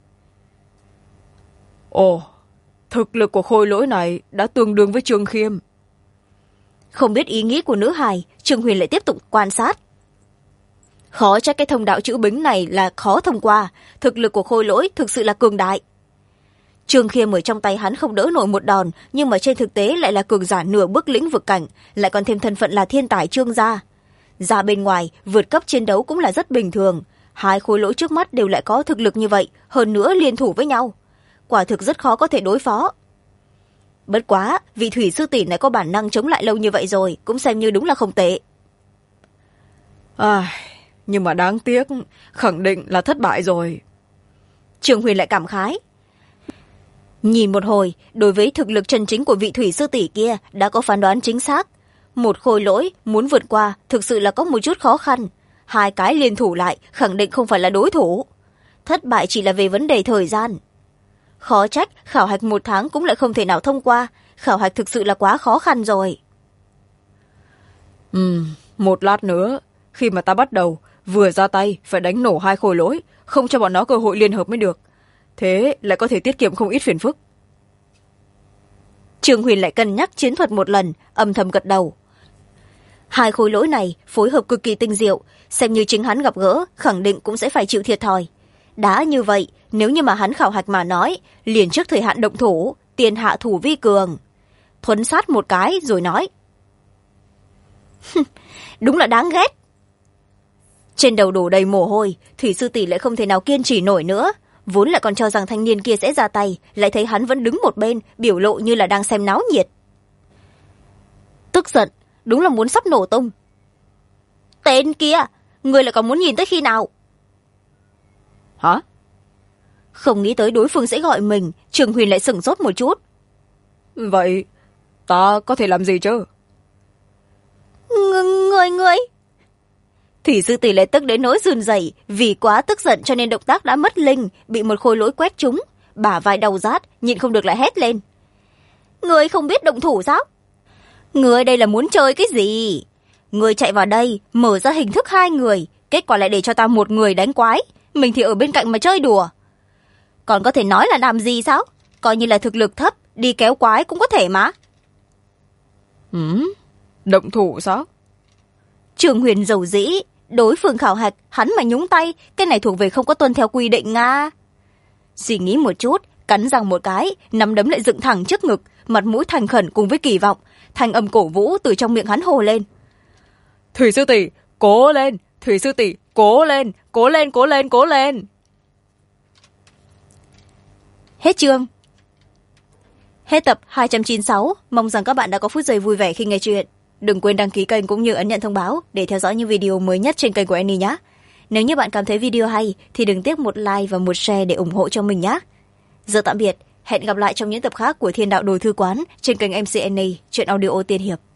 Ồ, thực lực của khôi lỗi này đã tương đương với Trương Khiêm. Không biết ý nghĩ của nữ hài, Trương Huyền lại tiếp tục quan sát. Khó trách cái thông đạo chữ bính này là khó thông qua, thực lực của khôi lỗi thực sự là cường đại. Trương Khiêm ở trong tay hắn không đỡ nổi một đòn, nhưng mà trên thực tế lại là cường giả nửa bước lĩnh vực cảnh, lại còn thêm thân phận là thiên tài Trương gia. Ra bên ngoài, vượt cấp chiến đấu cũng là rất bình thường. Hai khối lỗi trước mắt đều lại có thực lực như vậy, hơn nữa liên thủ với nhau. Quả thực rất khó có thể đối phó. Bất quá, vị thủy sư tỷ này có bản năng chống lại lâu như vậy rồi, cũng xem như đúng là không tệ. Nhưng mà đáng tiếc, khẳng định là thất bại rồi. Trương Huyền lại cảm khái. Nhìn một hồi, đối với thực lực chân chính của vị thủy sư tỷ kia đã có phán đoán chính xác. Một khôi lỗi muốn vượt qua thực sự là có một chút khó khăn. Hai cái liên thủ lại khẳng định không phải là đối thủ. Thất bại chỉ là về vấn đề thời gian. Khó trách khảo hạch 1 tháng cũng lại không thể nào thông qua. Khảo hạch thực sự là quá khó khăn rồi. Một lát nữa, khi mà ta bắt đầu, vừa ra tay phải đánh nổ hai khôi lỗi, không cho bọn nó cơ hội liên hợp mới được. Thế lại có thể tiết kiệm không ít phiền phức. Trương Huyền lại cân nhắc chiến thuật một lần, âm thầm gật đầu. Hai khối lỗi này phối hợp cực kỳ tinh diệu, xem như chính hắn gặp gỡ, khẳng định cũng sẽ phải chịu thiệt thòi. Đã như vậy, nếu như mà hắn khảo hạch mà nói, liền trước thời hạn động thủ, tiền hạ thủ vi cường. Thuấn sát một cái rồi nói. Đúng là đáng ghét. Trên đầu đổ đầy mồ hôi, thủy sư tỷ lại không thể nào kiên trì nổi nữa. Vốn lại còn cho rằng thanh niên kia sẽ ra tay, lại thấy hắn vẫn đứng một bên, biểu lộ như là đang xem náo nhiệt. Tức giận, đúng là muốn sắp nổ tung. Tên kia, người lại còn muốn nhìn tới khi nào? Hả? Không nghĩ tới đối phương sẽ gọi mình, Trường Huyền lại sửng sốt một chút. Vậy, ta có thể làm gì chứ? Người... Thủy sư tỷ lại tức đến nỗi run rẩy, vì quá tức giận cho nên động tác đã mất linh, bị một khối lỗi quét trúng, bả vai đau rát, nhịn không được lại hét lên. Người không biết động thủ sao? Người đây là muốn chơi cái gì? Người chạy vào đây, mở ra hình thức 2 người, kết quả lại để cho ta một người đánh quái, mình thì ở bên cạnh mà chơi đùa. Còn có thể nói là làm gì sao? Coi như là thực lực thấp, đi kéo quái cũng có thể mà. Động thủ sao? Trường Huyền dầu dĩ, đối phương khảo hạch, hắn mà nhúng tay, cái này thuộc về không có tuân theo quy định nga. Suy nghĩ một chút, cắn răng một cái, nắm đấm lại dựng thẳng trước ngực, mặt mũi thành khẩn cùng với kỳ vọng, thanh âm cổ vũ từ trong miệng hắn hồ lên. Thủy sư tỷ, cố lên! Thủy sư tỷ, cố lên! Cố lên, cố lên, cố lên! Hết chương. Hết tập 296, mong rằng các bạn đã có phút giây vui vẻ khi nghe chuyện. Đừng quên đăng ký kênh cũng như ấn nhận thông báo để theo dõi những video mới nhất trên kênh của Annie nhé. Nếu như bạn cảm thấy video hay thì đừng tiếc một like và một share để ủng hộ cho mình nhé. Giờ tạm biệt, hẹn gặp lại trong những tập khác của Thiên Đạo Đồ Thư Quán trên kênh MC Annie, chuyện audio tiên hiệp.